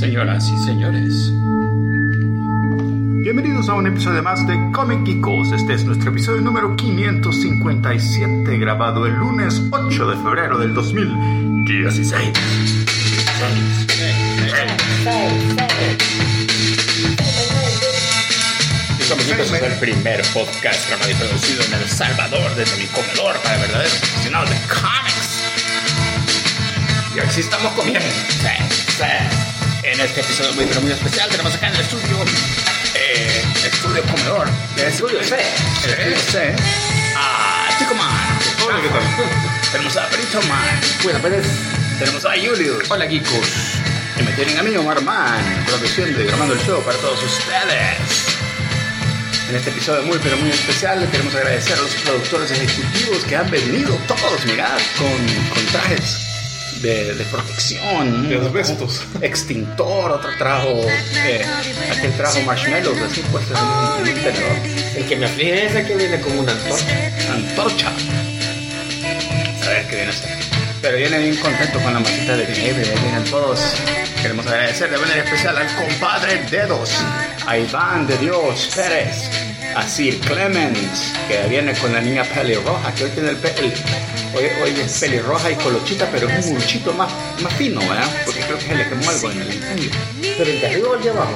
Señoras y señores, bienvenidos a un episodio más de Comic Geekos. Este es nuestro episodio número 557, grabado el lunes 8 de febrero del 2016. Comic Geekos es el primer podcast grabado y producido en El Salvador desde mi comedor para verdaderos aficionados de cómics. Y aquí sí estamos comiendo. Sí. En este episodio muy especial tenemos acá en el estudio comedor. Estudio C. A Chico Man. Hola, ¿qué tal? Tenemos a Perito Man. Buenas tardes. Tenemos a Julius. Hola, geekos. Y me tienen a mí, Omar Man, produciendo y grabando el show para todos ustedes. En este episodio muy especial le queremos agradecer a los productores ejecutivos que han venido todos, mirad, con trajes de protección, de asbestos, extintor. Otro trajo aquel trajo marshmallows así puestos en un tenedor. El que me aflige es el que viene como una antorcha. A ver qué viene a ser. Pero viene bien contento con la masita de Behavior. Vienen todos. Queremos agradecer de manera especial al compadre Dedos, a Iván de Dios Pérez, a Sir Clemens, que viene con la niña pelirroja, que hoy tiene hoy es pelirroja y colochita, pero es un muchito más fino, ¿verdad? Porque creo que se le quemó algo en el incendio. Pero el de arriba o el de abajo.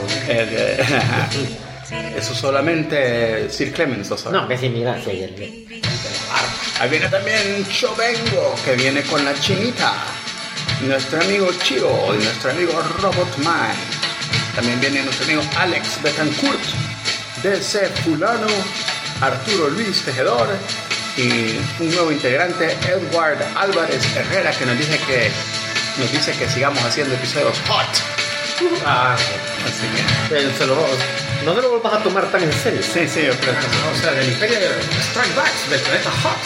Eso solamente Sir Clemens lo sabe. No, que si mira, si ahí viene también Chovengo, que viene con la chinita, nuestro amigo Chiro y nuestro amigo Robotman. También viene nuestro amigo Alex Betancourt, DC Fulano, Arturo Luis Tejedor y un nuevo integrante, Edward Álvarez Herrera, que nos dice que sigamos haciendo episodios hot. Así que no te lo vuelvas a tomar tan en serio. Sí, yo creo que sí. O sea, del imperio de Strike Backs, del planeta Hot.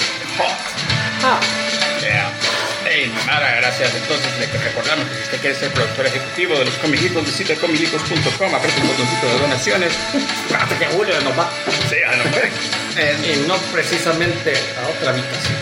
Yeah. Hey, Mara, gracias. Entonces le recordamos que si usted quiere ser productor ejecutivo de los comicicos, visite comicicos.com, apriete un botoncito de donaciones. Espérate que Julio nos va. Sí, y no precisamente a otra habitación.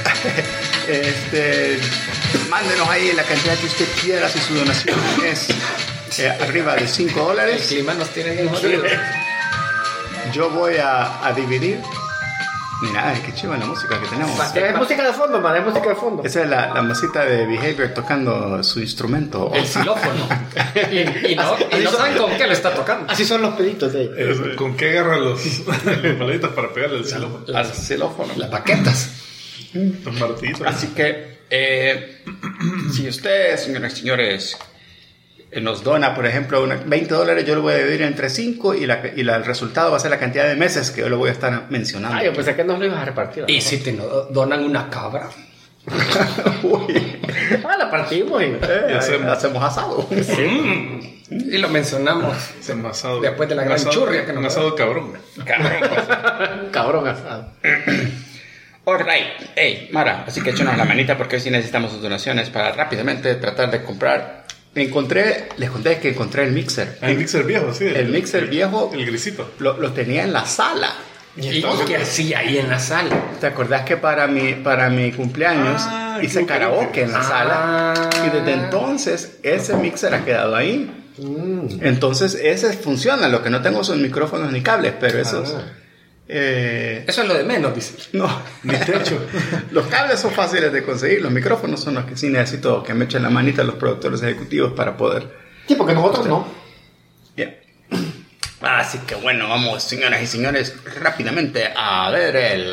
Mándenos ahí la cantidad que usted quiera si su donación es arriba de $5. El clima nos tiene bien jodido. Yo voy a dividir. Mira, qué chiva la música que tenemos. Es música de fondo, man, es música de fondo. Esa es la masita de Behavior tocando su instrumento. El xilófono. y no saben con qué lo está tocando. Así son los peditos de ahí. ¿Con qué agarran los palitos para pegarle al xilófono? Al xilófono. Las baquetas. Los martillitos. Así que, si ustedes, señoras y señores, nos dona, por ejemplo, $20, yo lo voy a dividir entre 5 y el resultado va a ser la cantidad de meses que yo lo voy a estar mencionando. Yo pensé que nos lo ibas a repartir. ¿Y si te donan una cabra? Uy. La partimos y hacemos asado. Sí. Y lo mencionamos asado, después de la gran churria que nos un asado cabrón. Cabrón asado. Alright, hey, Mara, así que échanos la manita porque hoy sí necesitamos sus donaciones para rápidamente tratar de comprar. Les conté que encontré el mixer. El mixer viejo, sí. El mixer viejo. El grisito. Lo tenía en la sala. ¿Y qué hacía ahí en la sala? ¿Te acordás que para mi cumpleaños hice karaoke en la sala? Y desde entonces ese mixer ha quedado ahí. Entonces ese funciona. Lo que no tengo son micrófonos ni cables, pero esos... eso es lo de menos, dice. No, ni techo. Los cables son fáciles de conseguir, los micrófonos son los que sí necesito que me echen la manita a los productores ejecutivos para poder. Sí, porque nosotros no. Bien. Así que bueno, vamos, señoras y señores, rápidamente a ver el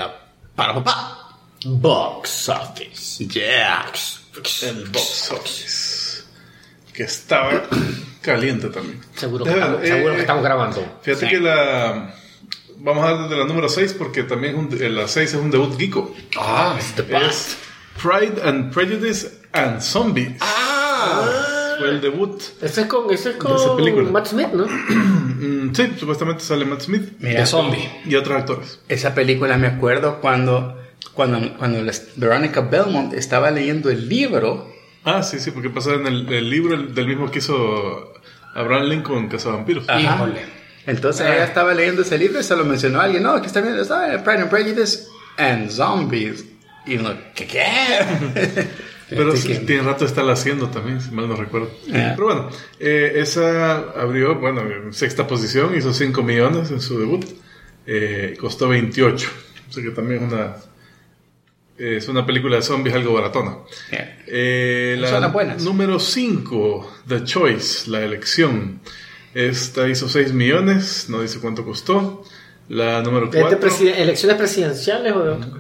Box Office. Yeah. El Box Office. Que estaba caliente también. Seguro que estamos grabando. Fíjate que vamos a dar desde la número 6 porque también la 6 es un debut geeko. Es Pride and Prejudice and Zombies. Fue el debut. Ese es con Matt Smith, ¿no? Sí, supuestamente sale Matt Smith. Mira, de zombie. Y otros actores. Esa película me acuerdo cuando Veronica Belmont estaba leyendo el libro. Sí, porque pasa en el libro del mismo que hizo Abraham Lincoln, Cazavampiros. Híjole. Entonces ella estaba leyendo ese libro y se lo mencionó a alguien. No, que está viendo Pride and Prejudice and Zombies. Y uno, ¿qué? Pero tiene rato de estarla haciendo también, si mal no recuerdo. Pero bueno, esa abrió, en sexta posición, hizo 5 millones en su debut. Costó 28. O sea que también es una película de zombies algo baratona. Son buenas. Número 5, The Choice, La Elección. Esta hizo 6 millones, no dice cuánto costó. La número 4. ¿Elecciones presidenciales o de otro?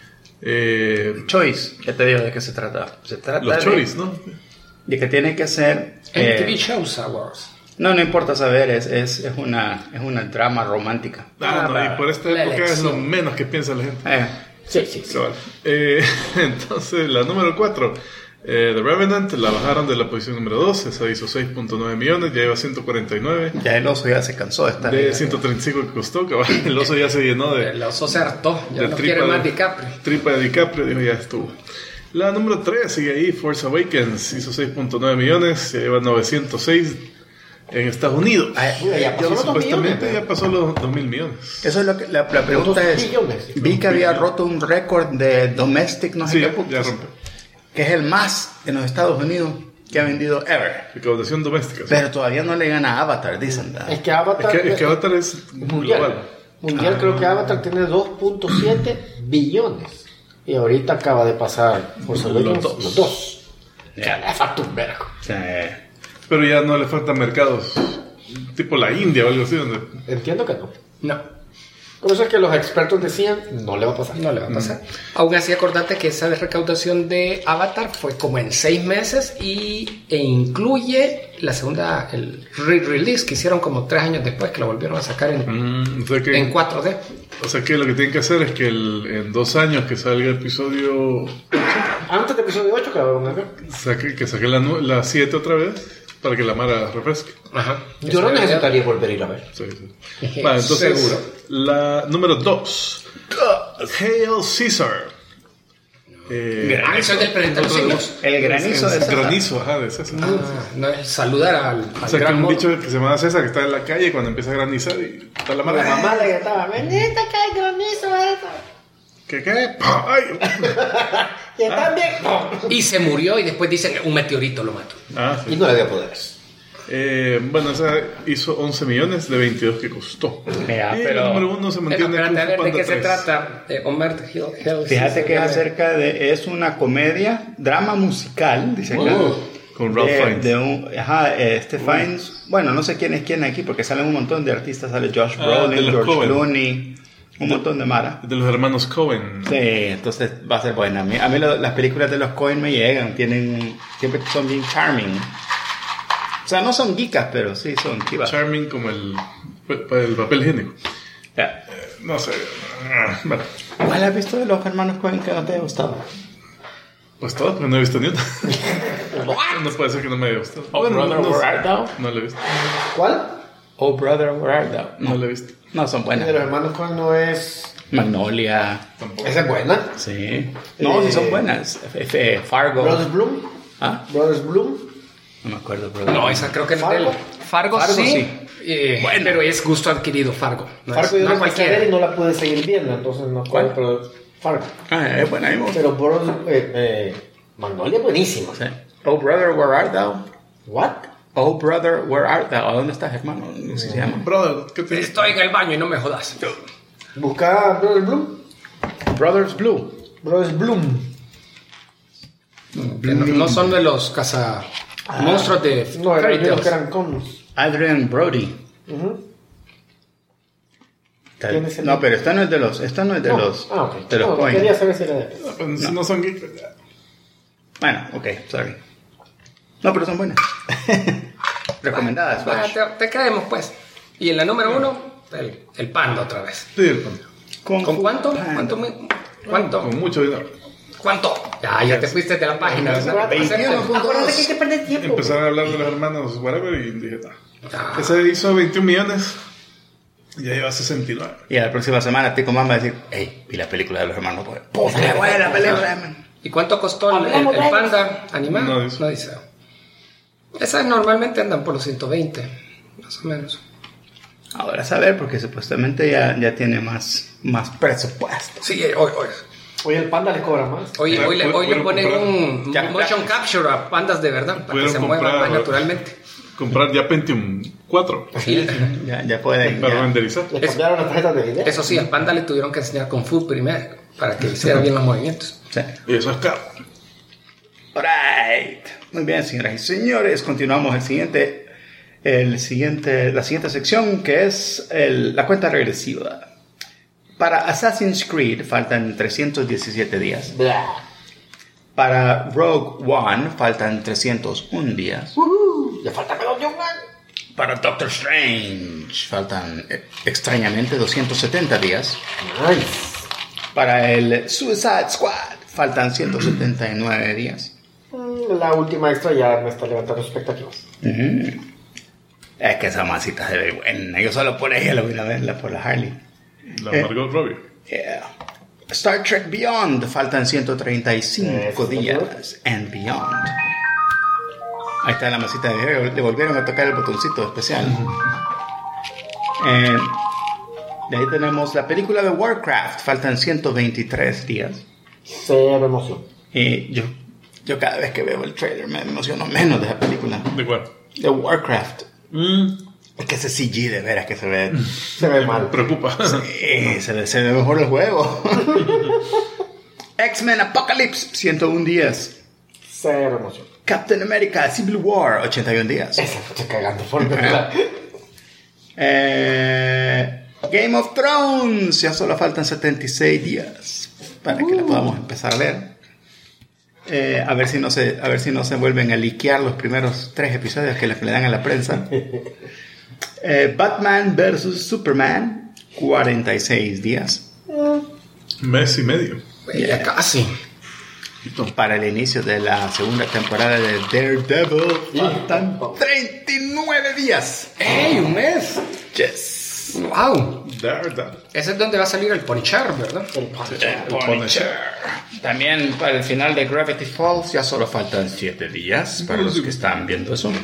Choice, ya te digo de qué se trata. Se trata Los Choice, ¿no? De que tiene que ser MTV Shows Awards. No importa saber, es una drama romántica. Y por esta época es lo menos que piensa la gente. Sí. Entonces, la número 4, The Revenant, la bajaron de la posición número 2. Esa hizo 6.9 millones, ya lleva 149. Ya el oso ya se cansó de estar de 135 que costó, que el oso ya se llenó de... El oso se hartó, ya no quiere más DiCaprio. Tripa de DiCaprio, dijo, ya estuvo. La número 3 sigue ahí, Force Awakens, hizo 6.9 millones, ya lleva 906 en Estados Unidos. Supuestamente ya pasó los 2.000 millones. Eso es lo que la pregunta es. Vi que había roto un récord de domestic, no sé qué puntos, ya rompe. Que es el más en los Estados Unidos que ha vendido ever. Recaudación doméstica. Pero todavía no le gana a Avatar, dicen. Es que Avatar es global. Mundial creo que Avatar tiene 2.7 billones. Y ahorita acaba de pasar por los dos. Ya le falta un vergo. Pero ya no le faltan mercados tipo la India o algo así donde... Entiendo que no. Por eso es que los expertos decían, no le va a pasar. Aún así, acordate que esa recaudación de Avatar fue como en 6 meses e incluye la segunda, el re-release que hicieron como 3 años después, que lo volvieron a sacar en 4D. O sea que lo que tienen que hacer es que en 2 años que salga el episodio 8... Antes del episodio 8 que lo van a ver. Que saque la 7 otra vez. Para que la Mara refresque. Ajá. Yo no necesitaría volver a ir a ver. Sí. Vale, entonces, seguro. La número 2. Hail Caesar. Eso es del planeta de los simios. El granizo de César. Granizo, de César. No es saludar al o sea, que un bicho que se llama César que está en la calle cuando empieza a granizar y está la Mara. La mamá le gritaba, bendita que hay granizo eso. ¿Qué? ¡Ay! Y también. Y se murió y después dicen un meteorito lo mató. Sí. Y no le dio poderes. Esa hizo 11 millones de 22 que costó. Mira, pero el número 1 se mantiene con ¿de qué se trata? Homer Hill. Fíjate que es acerca es una comedia, drama musical, dice acá. Con Ralph Fiennes. Fiennes. Bueno, no sé quién es quién aquí porque salen un montón de artistas. Sale Josh Brolin, George Clooney. Un montón de Mara. De los hermanos Coen. Sí, entonces va a ser buena. A mí las películas de los Coen me llegan. Siempre son bien charming. O sea, no son geekas, pero sí son chivas. Charming como el papel higiénico. No sé. Bueno. ¿Cuál has visto de los hermanos Coen que no te haya gustado? Pues todo, pero no he visto ni una. No puede ser que no me haya gustado. Brother, Where Art Thou? No lo he visto. ¿Cuál? Oh, Brother, Where Art Thou? No lo he visto. No, son buenas. De los hermanos Coen no es... Magnolia. Tampoco. ¿Esa es buena? Sí. No, sí son buenas. Fargo. ¿Brothers Bloom? ¿Brothers Bloom? No me acuerdo, Brothers. No, esa creo que no es de él. Fargo sí. Bueno, pero es gusto adquirido Fargo. Fargo yo no cualquiera. Y no la pude seguir viendo, entonces no. ¿Cuál? Pero Fargo. Es buena. Pero Magnolia es buenísima. Sí. Oh, Brother, Where Art Thou? What? Oh, Brother, Where Art Thou? ¿A dónde estás, hermano? No sé si se llama. Brother, ¿qué te... Estoy en el baño y no me jodas. Busca Brothers Bloom. Brothers Bloom. No son de los monstruos de Fairy Tales. Que eran conos. Adrian Brody. No, pero esta no es de los. Okay. De los Coen. Quería saber si era de no son geeks. Bueno, ok, sorry. No, pero son buenas. Recomendadas. Te creemos, pues. Y en la número 1, el panda otra vez. Sí, el panda. ¿Con cuánto? ¿Cuánto? Con mucho dinero. ¿Cuánto? Ya te fuiste de la página. Acuérdate que hay que perder tiempo. Empezaron a hablar de los hermanos whatever y dije, ese hizo 21 millones y ya lleva 69. Y la próxima semana Tico Más va a decir, hey, vi la película de los hermanos Coen. ¡Qué buena película! ¿Y cuánto costó el panda animado? No dice. Esas normalmente andan por los 120, más o menos. Ahora saber, porque supuestamente ya tiene más presupuesto. Sí, hoy. Hoy el Panda les cobra más. Hoy le ponen un motion capture a pandas de verdad para que se muevan más naturalmente. Comprar ya Pentium 4. Sí. Ya pueden. Para renderizar. Les cambiaron las tarjetas de video. Eso sí, al panda le tuvieron que enseñar Kung Fu primero para que hiciera bien los movimientos. Sí. Y eso es caro. Alright. Muy bien, señoras y señores. Continuamos la siguiente sección, que es la cuenta regresiva. Para Assassin's Creed faltan 317 días. Blah. Para Rogue One faltan 301 días. Le falta menos de un año. Para Doctor Strange faltan extrañamente 270 días. Nice. Para el Suicide Squad faltan 179 días. La última extra ya me está levantando expectativas. Es que esa masita se ve buena. Yo solo por ella la voy a verla, por la Harley. La Margot Robbie. Yeah. Star Trek Beyond faltan 135 días. And Beyond. Ahí está la masita de video. Le volvieron a tocar el botoncito especial. De ahí tenemos la película de Warcraft. Faltan 123 días. Cero emoción. Y yo cada vez que veo el trailer me emociono menos de esa película. ¿De cuál? De Warcraft. Es que ese CG de veras que se ve. Se ve mal. Preocupa. Sí, se ve mejor el juego. X-Men Apocalypse, 101 días. Cero emoción. Captain America Civil War, 81 días. Esa estoy cagando por verdad. Game of Thrones, ya solo faltan 76 días para que la podamos empezar a ver. A ver si no se vuelven a liquear los primeros 3 episodios que le dan a la prensa. Batman vs Superman, 46 días. Mes y medio. Ya casi. Para el inicio de la segunda temporada de Daredevil faltan 39 días. ¡Ey! ¡Un mes! Yes. ¡Wow! Daredevil. Ese es donde va a salir el Punisher, ¿verdad? El Punisher. Punisher. También para el final de Gravity Falls ya solo faltan 7 días para los que están viendo eso.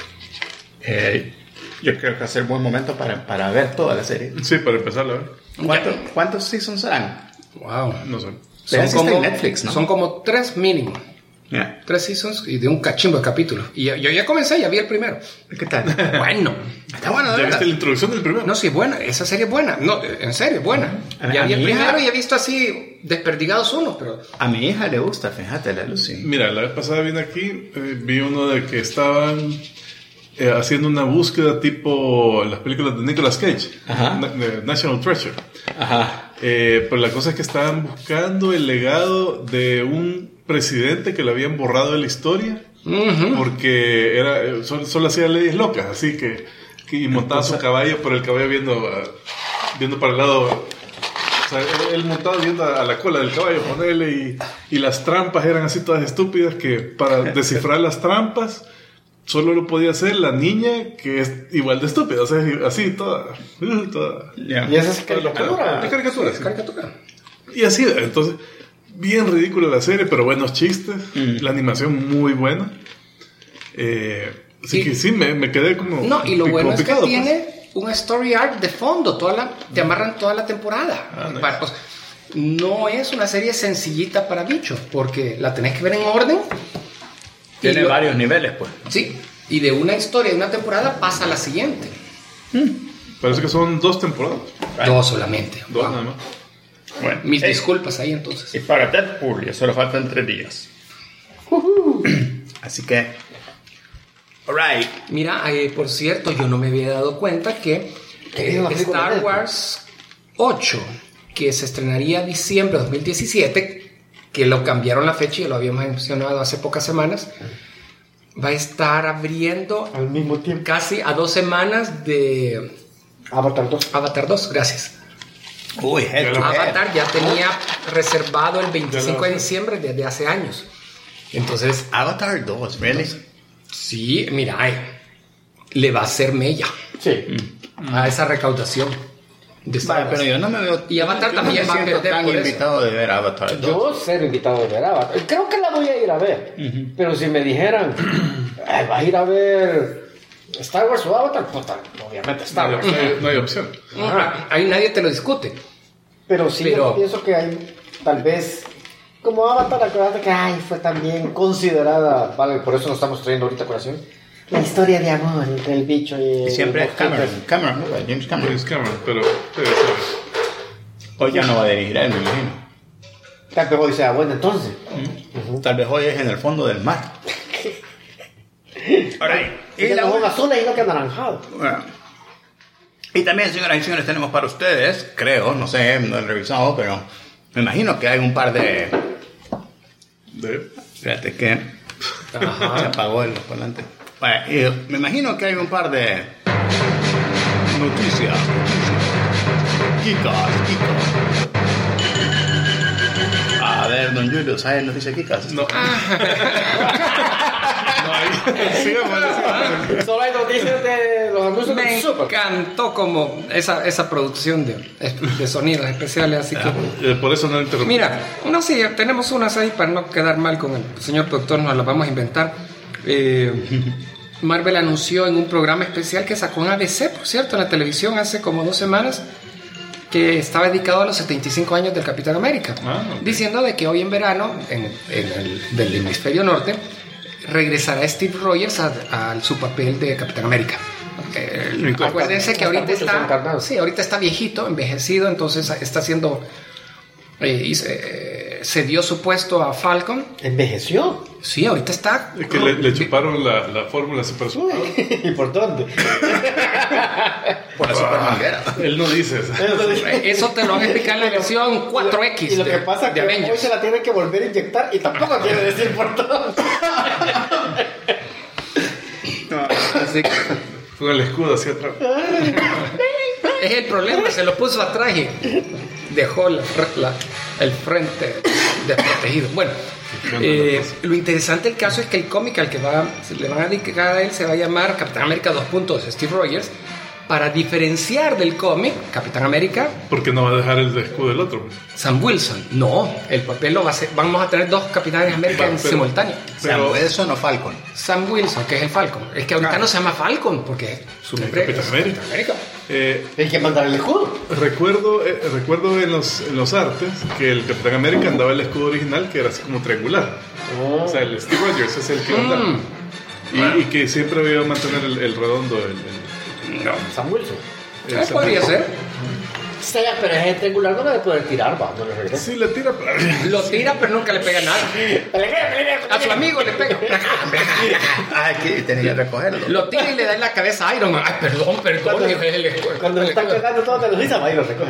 Yo creo que va a ser buen momento para ver toda la serie. Sí, para empezar a ver. ¿Cuántos seasons serán? ¡Wow! No sé. Pero sí está en Netflix, ¿no? Son como 3 mínimo. Yeah. 3 seasons y de un cachimbo de capítulos. Y yo ya comencé, ya vi el primero. ¿Qué tal? Bueno. Está bueno, de ¿Ya verdad. viste la introducción del primero? No, sí, es buena. Esa serie es buena. No, en serio, es buena. Ya vi el primero y he visto así desperdigados unos, pero... A mi hija le gusta, fíjate, la Lucy. Mira, la vez pasada vine aquí, vi uno de que estaban haciendo una búsqueda tipo las películas de Nicolas Cage, de National Treasure. Ajá. Pero la cosa es que estaban buscando el legado de un presidente que lo habían borrado de la historia, porque era solo hacía leyes locas, así que y montaba su caballo, pero el caballo viendo para el lado. O sea, él montaba viendo a la cola del caballo, ponerle, y las trampas eran así todas estúpidas, que para descifrar las trampas solo lo podía hacer la niña, que es igual de estúpida, o sea, así toda. Yeah. Y esa es caricatura. Es caricatura, sí. Caricatura. Y así, entonces, bien ridícula la serie, pero buenos chistes, la animación muy buena. Así que sí, me quedé como. No, y lo bueno es que picado, tiene un story arc de fondo, te amarran toda la temporada. Nice. Pues, no es una serie sencillita para bichos, porque la tenés que ver en orden. Tiene varios niveles, pues. Sí, y de una historia, de una temporada, pasa a la siguiente. Parece que son 2 temporadas. Dos solamente. 2 Wow. nada más. Bueno, Mis disculpas ahí entonces. y para Deadpool ya solo faltan 3 días. Así que... Alright. Mira, por cierto, yo no me había dado cuenta que Star Wars 8, que se estrenaría diciembre de 2017, que lo cambiaron la fecha y lo habíamos mencionado hace pocas semanas, va a estar abriendo Al mismo tiempo. casi a 2 semanas de Avatar 2. Avatar 2, gracias. Uy, head to head. Avatar ya tenía reservado el 25 de diciembre desde hace años. Entonces, Avatar 2, ¿really? sí, mira, le va a hacer mella Sí. a esa recaudación de Star Vale, Wars. pero yo no me veo... Y Avatar yo no también me va a siento perder tan por eso. invitado de ver Avatar 2. Yo ser invitado de ver Avatar. Creo que la voy a ir a ver. Pero si me dijeran, vas a ir a ver Star Wars o Avatar, puta, obviamente Star Wars. No hay opción. Ahí nadie te lo discute. Pero sí, Pero- yo pienso que hay tal vez como Avatar, acuérdate que fue también considerada, vale, por eso nos estamos trayendo ahorita a colación, la historia de amor entre el bicho y siempre el Cameron, ¿no? James Cameron. Pero Hoy ya no va a dirigir él, me imagino. Tal vez hoy sea bueno entonces. Tal vez hoy es en el fondo del mar. Y la hoja azul y no que anaranjado. Bueno. Y también, señoras y señores, tenemos para ustedes, creo, no sé, no he revisado, pero me imagino que hay un par de... Fíjate que se apagó el volante. Bueno, me imagino que hay un par de noticias. Kikas. A ver, don Julio, ¿sabes noticias Kikas? No. Solo hay noticias de los anuncios Me de Super. encantó como esa producción de sonidos especiales, así que... Por eso no interrumpí. Mira, no, sí, tenemos unas ahí para no quedar mal con el señor productor, nos las vamos a inventar. Marvel anunció en un programa especial que sacó en ABC, por cierto, en la televisión hace como 2 semanas, que estaba dedicado a los 75 años del Capitán América, diciendo de que hoy en verano, del hemisferio norte, regresará Steve Rogers a su papel de Capitán América. Acuérdense que ahorita ahorita está viejito, envejecido, entonces está haciendo... cedió su puesto a Falcon. ¿Envejeció? Sí, ahorita está... Es que le chuparon la fórmula super. ¿Y por dónde? Por la supermanguera. Él no dice eso. Eso te lo van a explicar en la versión 4X. Y lo que pasa es que Avengers. hoy se la tienen que volver a inyectar y tampoco quiere decir por dónde. Así que Con el escudo hacia atrás. es el problema, se lo puso atrás y dejó el frente desprotegido. Bueno, lo interesante del caso es que el cómic al que le van a dedicar a él se va a llamar Capitán América 2. Steve Rogers, para diferenciar del cómic Capitán América. Porque no va a dejar el escudo del otro. Sam Wilson. No, el papel lo va a hacer. Vamos a tener 2 Capitanes América en simultáneo. Sam Wilson o Falcon. Sam Wilson, que es el Falcon. Es que ahorita no se llama Falcon porque su nombre es Capitán América. Hay que mandar el escudo. Recuerdo en los artes que el Capitán América andaba el escudo original, que era así como triangular. O sea, el Steve Rogers es el que andaba. Y que siempre iba a mantener el redondo. No, Sam Wilson. podría ser. Sí, pero es triangular, no debe poder tirar, va, no le regresa. Sí, le tira, pero... Lo tira, pero nunca le pega nada. A su amigo le pega. Ay, que tenía que recogerlo. Lo tira y le da en la cabeza a Iron Man. Ay, perdón. Cuando le están cagando todo te lo dice, va y lo recoge.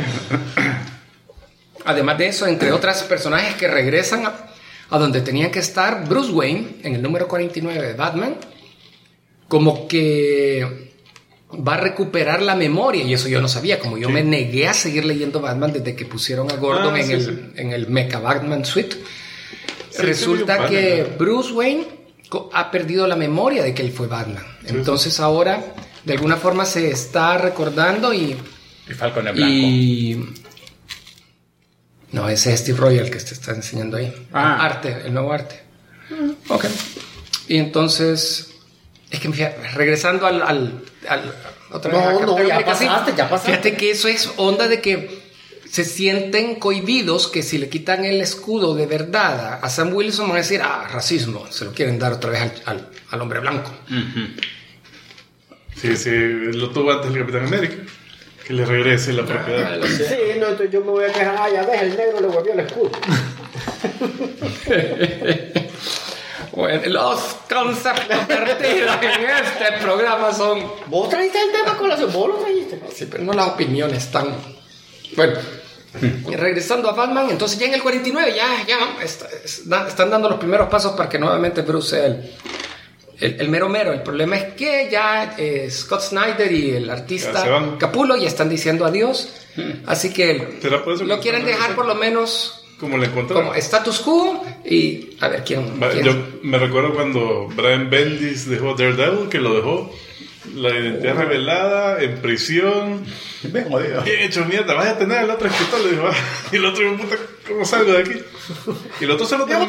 Además de eso, entre otros personajes que regresan a donde tenían que estar, Bruce Wayne, en el número 49 de Batman, como que va a recuperar la memoria, y eso yo no sabía, como yo me negué a seguir leyendo Batman desde que pusieron a Gordon en el Mecha Batman Suite. Resulta que Bruce Wayne ha perdido la memoria de que él fue Batman. Entonces ahora, de alguna forma, se está recordando y Falcon es blanco. No, ese es Steve Rogers el que te está enseñando ahí. Arte, el nuevo arte. Ok. Y entonces... Es que regresando otra vez ya pasaste. Fíjate que eso es onda de que se sienten cohibidos, que si le quitan el escudo de verdad a Sam Wilson van a decir, racismo, se lo quieren dar otra vez al hombre blanco. Sí, lo tuvo antes el Capitán América. Que le regrese la propiedad. Sí, no, entonces yo me voy a quejar, ya ves, el negro le volvió el escudo. Bueno, los conceptos vertidos en este programa son... ¿Vos trajiste el tema con vos lo trajiste? Sí, pero no las opiniones tan... Bueno, regresando a Batman, entonces ya en el 49 están dando los primeros pasos para que nuevamente Bruce sea el mero mero. El problema es que ya Scott Snyder y el artista Capullo ya están diciendo adiós, así que lo quieren dejar por lo menos... Como le encontraron. Como status quo y a ver quién. Yo me recuerdo cuando Brian Bendis dejó Daredevil, que lo dejó la identidad revelada, en prisión. Bien hecho mierda, vas a tener al otro escritor, le dijo. Y el otro, puta, ¿cómo salgo de aquí? Y el otro se lo dejó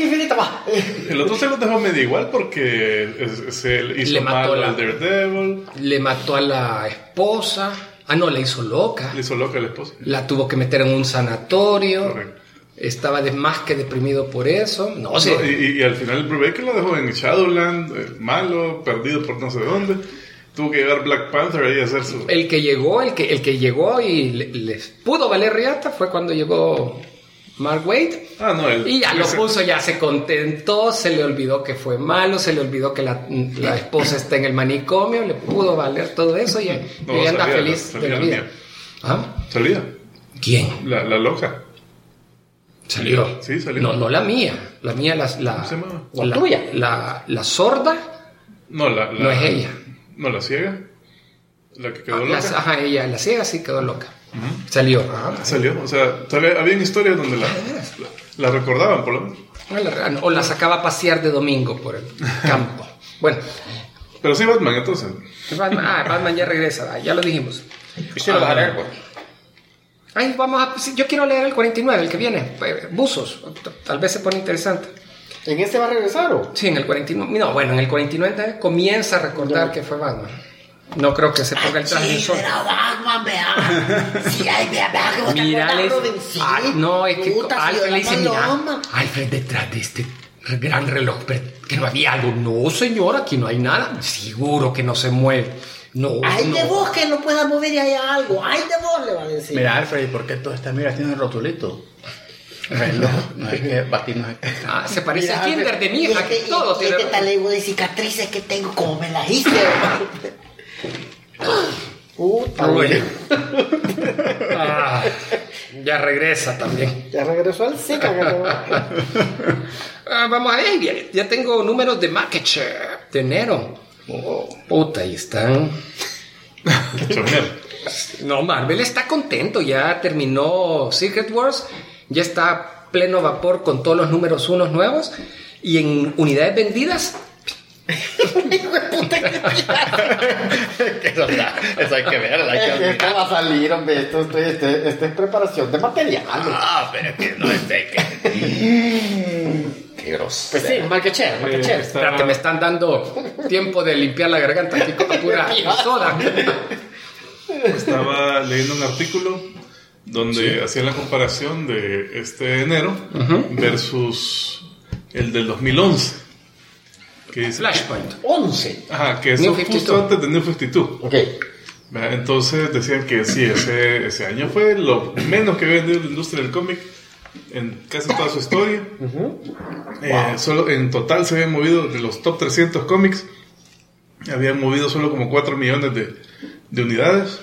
medio igual porque se hizo mal al Daredevil. Le mató a la esposa. No, la hizo loca. Le hizo loca a la esposa. La tuvo que meter en un sanatorio. Correcto. estaba más que deprimido por eso. No sé. Y al final el Brubaker lo dejó en Shadowland, malo, perdido por no sé dónde. Tuvo que llegar Black Panther ahí a hacer su... El que llegó y les pudo valer riata fue cuando llegó Mark Waid. Y ya lo puso, ya se contentó, se le olvidó que fue malo, se le olvidó que la esposa está en el manicomio, le pudo valer todo eso y anda feliz de la vida. ¿Salía? ¿Quién? La loca. ¿Salió? Sí, salió. No la mía. La mía, la tuya. La sorda. No es ella. No, la ciega. La que quedó loca. La ciega sí quedó loca. Salió. Salió. O sea, había historias donde la recordaban, por lo menos. O la sacaba a pasear de domingo por el campo. Bueno. Pero sí, Batman, entonces. Batman ya regresa. Ya lo dijimos. ¿Y si lo vas a leer, yo quiero leer el 49, el que viene. Buzos. Tal vez se pone interesante. ¿En este va a regresar o? Sí, en el 49. No, bueno, en el 49 comienza a recordar que fue Batman. No creo que se ponga el traje de sol. Batman, vea. Sí, vea que vos te acuerdas, Robin. Sí. No, es que Puta, Alfred le dice, mira, paloma. Alfred, detrás de este gran reloj, que no había algo. No, señor, aquí no hay nada. Seguro que no se mueve. No. Ay, de vos que no puedas mover y hay algo. Ay, de vos le va a decir. Mira, Alfred, ¿y por qué todas estas miras tienen rotulito? Reloj. No es que Batir no es. Se parece al Kinder de mi hija, que todo tiene. Este talego de cicatrices que tengo, como me las hice. Bueno. Ya regresa también. Ya regresó al Zika. Vamos a ver, ya tengo números de market share de enero. Puta, ahí están. No, Marvel está contento, ya terminó Secret Wars, ya está a pleno vapor con todos los números unos nuevos y en unidades vendidas. Eso hay que verla. Esto va a salir, hombre. Esto es preparación de material. Pero que no es de que. Qué grosero. Pues sí, market share. Espérate, me están dando tiempo de limpiar la garganta aquí con pura soda. Estaba leyendo un artículo donde hacían la comparación de este enero versus el del 2011. Que dice Flashpoint. 11. Ajá, que eso justo antes de New 52. Ok. Entonces decían que sí, ese año fue lo menos que había vendido la industria del cómic en casi toda su historia. Solo en total se habían movido de los top 300 cómics, habían movido solo como 4 millones de unidades,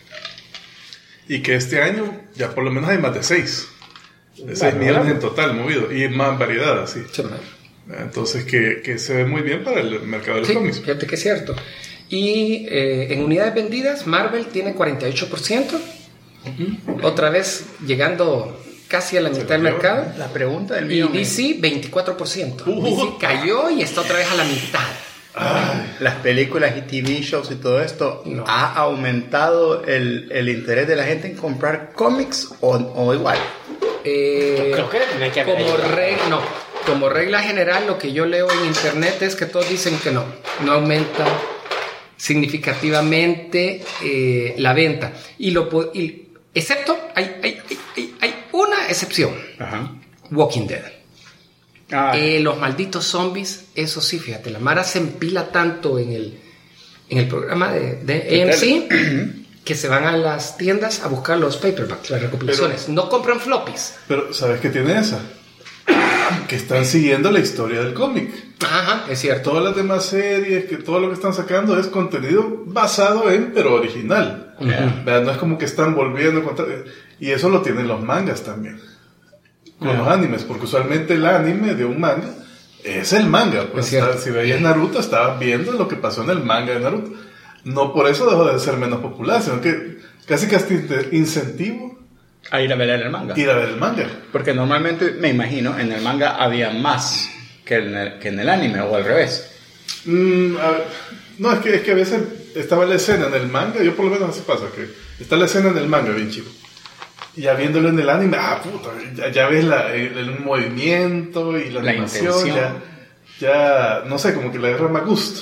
y que este año ya por lo menos hay más de 6 millones en total movidos, y más variedad así. Entonces que se ve muy bien para el mercado de los cómics. Fíjate que es cierto. Y en unidades vendidas Marvel tiene 48%, otra vez llegando casi a la mitad del mercado. La pregunta del y DC 24%. DC cayó y está otra vez a la mitad. Las películas y TV shows y todo esto, ¿ha aumentado el interés de la gente en comprar cómics o igual? Creo que tiene que como regla general, lo que yo leo en internet es que todos dicen que no aumenta significativamente la venta. Excepto, hay una excepción. Walking Dead. Los malditos zombies, eso sí, fíjate, la Mara se empila tanto en el programa de AMC que se van a las tiendas a buscar los paperbacks, las recopilaciones. No compran floppies. Pero, ¿sabes qué tiene esa? Que están siguiendo la historia del cómic. Ajá, es cierto. Todas las demás series, que todo lo que están sacando es contenido basado pero original. No es como que están volviendo a contar. Y eso lo tienen los mangas también. Con los animes, porque usualmente el anime de un manga es el manga. Pues si veías Naruto, estabas viendo lo que pasó en el manga de Naruto. No por eso dejó de ser menos popular, sino que casi incentivo a ir a ver el manga. Porque normalmente, me imagino, en el manga había más que en el anime, o al revés. No, es que a veces estaba la escena en el manga, yo por lo menos así pasa, que está la escena en el manga bien chico. Y ya viéndolo en el anime, ya ves el movimiento y la animación, ya, no sé, como que le agarra más gusto.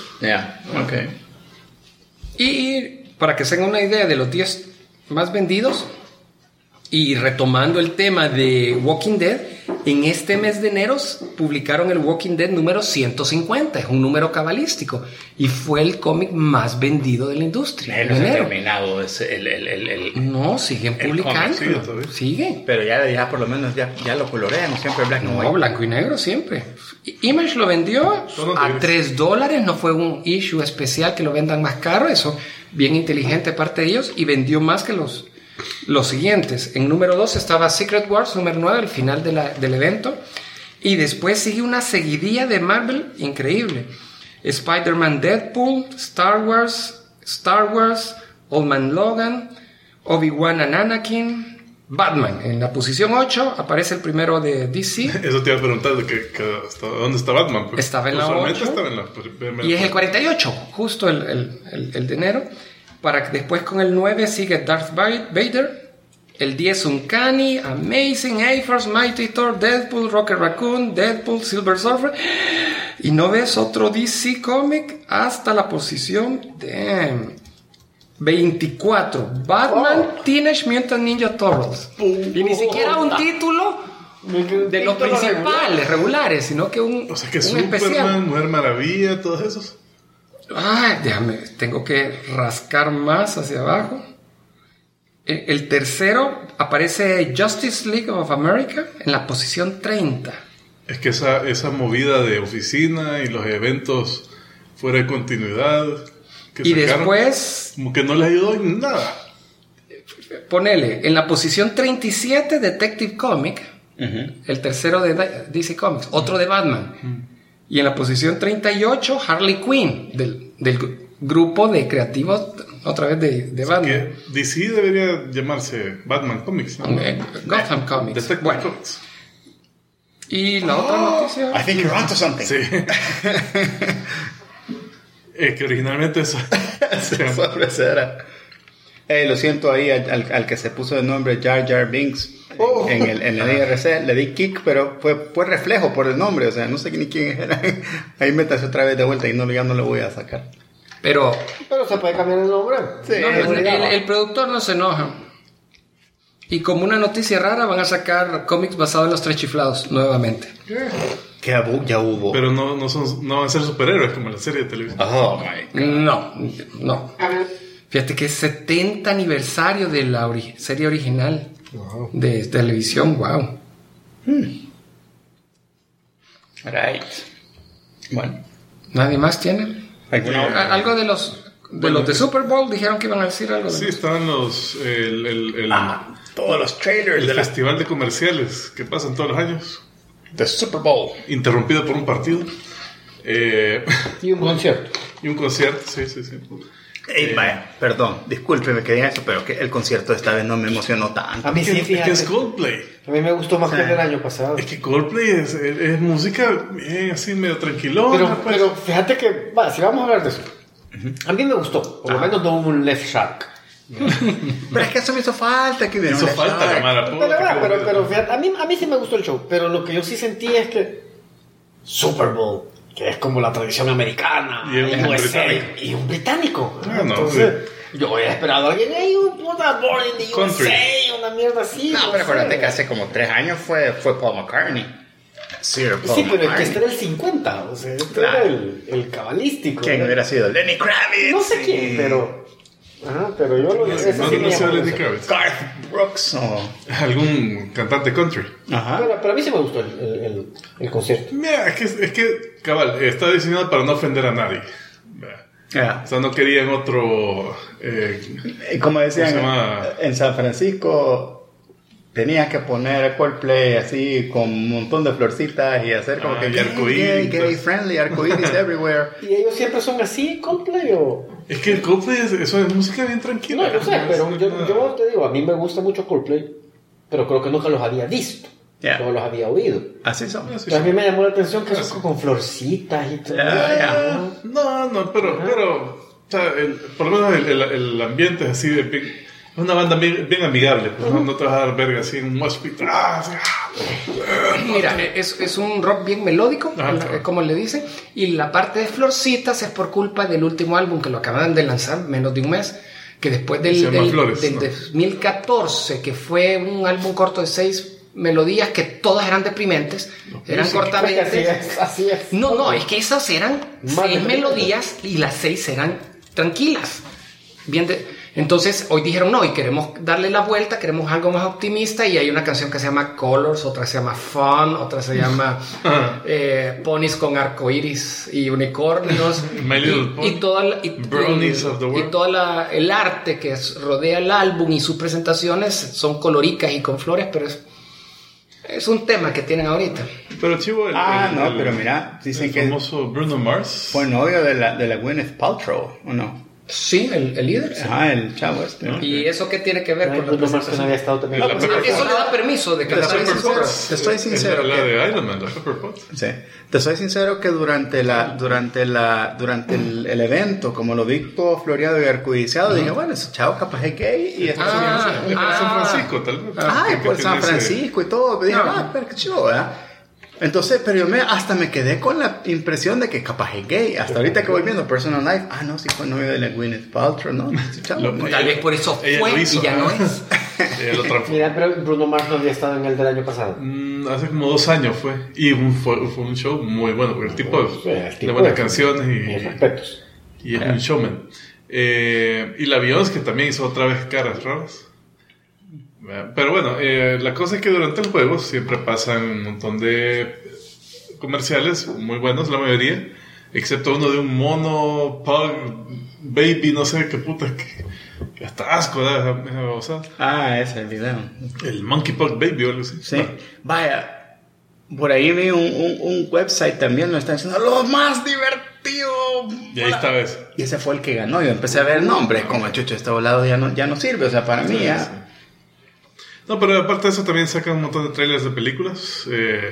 Y para que se hagan una idea de los 10 más vendidos, Y retomando el tema de Walking Dead, en este mes de enero publicaron el Walking Dead número 150, es un número cabalístico, y fue el cómic más vendido de la industria. No se ha terminado No, siguen publicando. Siguen. Pero ya por lo menos ya lo colorean, siempre blanco y negro. No, blanco y negro siempre. Image lo vendió a $3, no fue un issue especial que lo vendan más caro, eso bien inteligente parte de ellos, y vendió más que los siguientes. En número 2 estaba Secret Wars, número 9, al final del evento. Y después sigue una seguidilla de Marvel increíble. Spider-Man, Deadpool, Star Wars, Old Man Logan, Obi-Wan and Anakin, Batman. En la posición 8 aparece el primero de DC. Eso te iba a preguntar, ¿dónde está Batman? Pues, estaba en la 8. Estaba y es el 48, justo el de enero. Para que después con el 9 sigue Darth Vader, el 10 Uncanny, Amazing, A-Force, Mighty Thor, Deadpool, Rocket Raccoon, Deadpool, Silver Surfer, y no ves otro DC Comic hasta la posición de 24, Batman, Teenage Mutant Ninja Turtles, y ni siquiera un título de los principales, regulares, sino que un Superman, especial. Mujer Maravilla, todos esos. Tengo que rascar más hacia abajo. El tercero aparece Justice League of America en la posición 30. Es que esa movida de oficina y los eventos fuera de continuidad que y sacaron, después como que no les ayudó en nada. Ponele en la posición 37 Detective Comic, el tercero de DC Comics, otro de Batman. Y en la posición 38, Harley Quinn, del grupo de creativos, otra vez de Batman. Que DC debería llamarse Batman Comics, ¿no? Gotham Comics. Detective Comics. Y la otra noticia... I think you're onto something. Sí. Que originalmente eso era. Lo siento ahí al que se puso de nombre Jar Jar Binks en el IRC, le di kick, pero fue reflejo por el nombre, o sea, no sé ni quién era. Ahí métase otra vez de vuelta y ya no lo voy a sacar. Pero se puede cambiar el nombre. Sí, el productor no se enoja. Y como una noticia rara, van a sacar cómics basados en los Tres Chiflados nuevamente. Que ya hubo. Pero no van a ser superhéroes como en la serie de televisión. Oh my God. No. Fíjate que es 70 aniversario de la serie original de televisión. Wow. Right. Bueno. ¿Nadie más tiene? Algo de los de Super Bowl dijeron que iban a decir algo. Sí, estaban los todos los trailers del festival de comerciales que pasan todos los años. The Super Bowl. Interrumpido por un partido. Y un concierto. Sí. Vaya, perdón, discúlpeme que diga eso, pero que el concierto esta vez no me emocionó tanto. A mí sí, fíjate. Es que es Coldplay. A mí me gustó más que el del año pasado. Es que Coldplay es música bien así, medio tranquilona. Pero fíjate que, si vamos a hablar de eso, a mí me gustó, por lo menos no hubo un Left Shark. Pero es que eso me hizo falta. Pero fíjate, a mí sí me gustó el show, pero lo que yo sí sentí es que Super Bowl, que es como la tradición americana, y un británico. Entonces, yo hubiera esperado a alguien ahí, una Born in the USA, una mierda así. No, pero acuérdate que hace como 3 años fue Paul McCartney. Sí, pero es que este era el 50, o sea, este era el cabalístico. ¿Quién hubiera sido? Lenny Kravitz. No sé quién, pero yo lo sé. Lenny Kravitz. Garth Brooks o algún cantante country. Pero a mí sí me gustó el concierto. Mira, es que cabal, está diseñado para no ofender a nadie. O sea, no querían otro. Como decían en San Francisco, tenías que poner Coldplay así con un montón de florcitas y hacer como que gay friendly, arcoíris everywhere. ¿Y ellos siempre son así, Coldplay o...? Es que el Coldplay eso es música bien tranquila. No, yo sé, pero yo te digo, a mí me gusta mucho Coldplay, pero creo que nunca los había visto. No los había oído. Así son. Pero a mí me llamó la atención que son con florcitas y todo. No, pero o sea, por lo menos el ambiente es así de es una banda bien amigable, pues no te vas a dar verga así en un mosh pit. Mira, es un rock bien melódico, como le dicen, y la parte de florcitas es por culpa del último álbum que lo acaban de lanzar, menos de un mes, que después del 2014, que fue un álbum corto de 6 melodías que todas eran deprimentes, eran cortavenas. Así es. No, es que esas eran 6 melodías y las 6 eran tranquilas. Entonces hoy dijeron no, y queremos darle la vuelta, queremos algo más optimista, y hay una canción que se llama Colors, otra se llama Fun, otra se llama Ponies con arcoíris y unicornios, y todo el arte que rodea el álbum y sus presentaciones son coloricas y con flores, pero es un tema que tienen ahorita. Pero chivo, pero mira, dicen que el famoso Bruno Mars fue novio de la Gwyneth Paltrow, ¿o no? Sí, el líder. Sí. El chavo este. ¿Y eso qué tiene que ver con Bruno Mars que no había estado también? Eso le da permiso de que te estoy sincero. La de Iron Man, la Pepper Potts. Sí. Te soy sincero que durante el evento, como lo vi todo floreado y arcoíriado, dije, bueno, ese chavo capaz es gay y esto San Francisco, tal vez. Por San Francisco y todo. Dije, pero qué chido, ¿verdad? Entonces, pero yo hasta me quedé con la impresión de que capaz es gay. Hasta ahorita que voy viendo Personal Life, no, sí fue novio de la Gwyneth Paltrow, ¿no? Tal vez por eso fue y ya no es. Mira, pero Bruno Mars no había estado en el del año pasado. Hace como 2 años fue. Y fue un show muy bueno, porque el tipo de buenas canciones y respetos. Y es un showman. Y la Beyoncé, que también hizo otra vez caras raras. Pero bueno, la cosa es que durante el juego siempre pasan un montón de comerciales muy buenos, la mayoría, excepto uno de un mono pug baby, no sé qué puta, que hasta asco da esa cosa. Ese es el video. El monkey pug baby o algo así. Sí. Vaya, por ahí vi un website también, lo están diciendo lo más divertido. Y ahí está eso. Y ese fue el que ganó. Yo empecé a ver nombres como chucho, este volado ya no sirve, o sea, para mí ya. Sí. No, pero aparte de eso también sacan un montón de trailers de películas.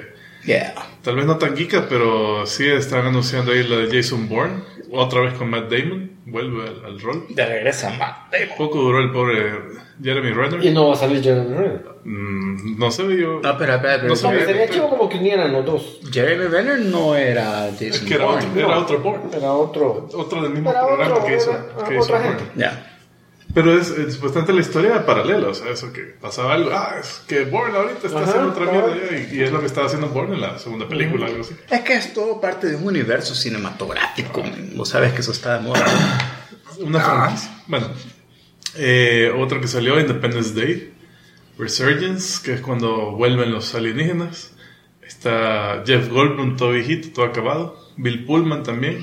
Tal vez no tan geekas, pero sí están anunciando ahí la de Jason Bourne. Otra vez con Matt Damon. Vuelve al rol. De regresa Matt Damon. Poco duró el pobre Jeremy Renner. Y no va a salir Jeremy Renner. No sé, yo... No, pero no sé, sería chivo como que unieran los dos. Jeremy Renner no era Jason Bourne. Era otro Bourne. Era otro del mismo programa que hizo otra gente. Ya. Pero es bastante la historia paralela, o sea, eso que pasaba algo, es que Bourne ahorita está haciendo otra mierda y es lo que estaba haciendo Bourne en la segunda película, algo así. Es que es todo parte de un universo cinematográfico, vos sabes que eso está de moda. Una franquicia. Bueno, otro que salió, Independence Day, Resurgence, que es cuando vuelven los alienígenas. Está Jeff Goldblum, todo viejito, todo acabado. Bill Pullman también.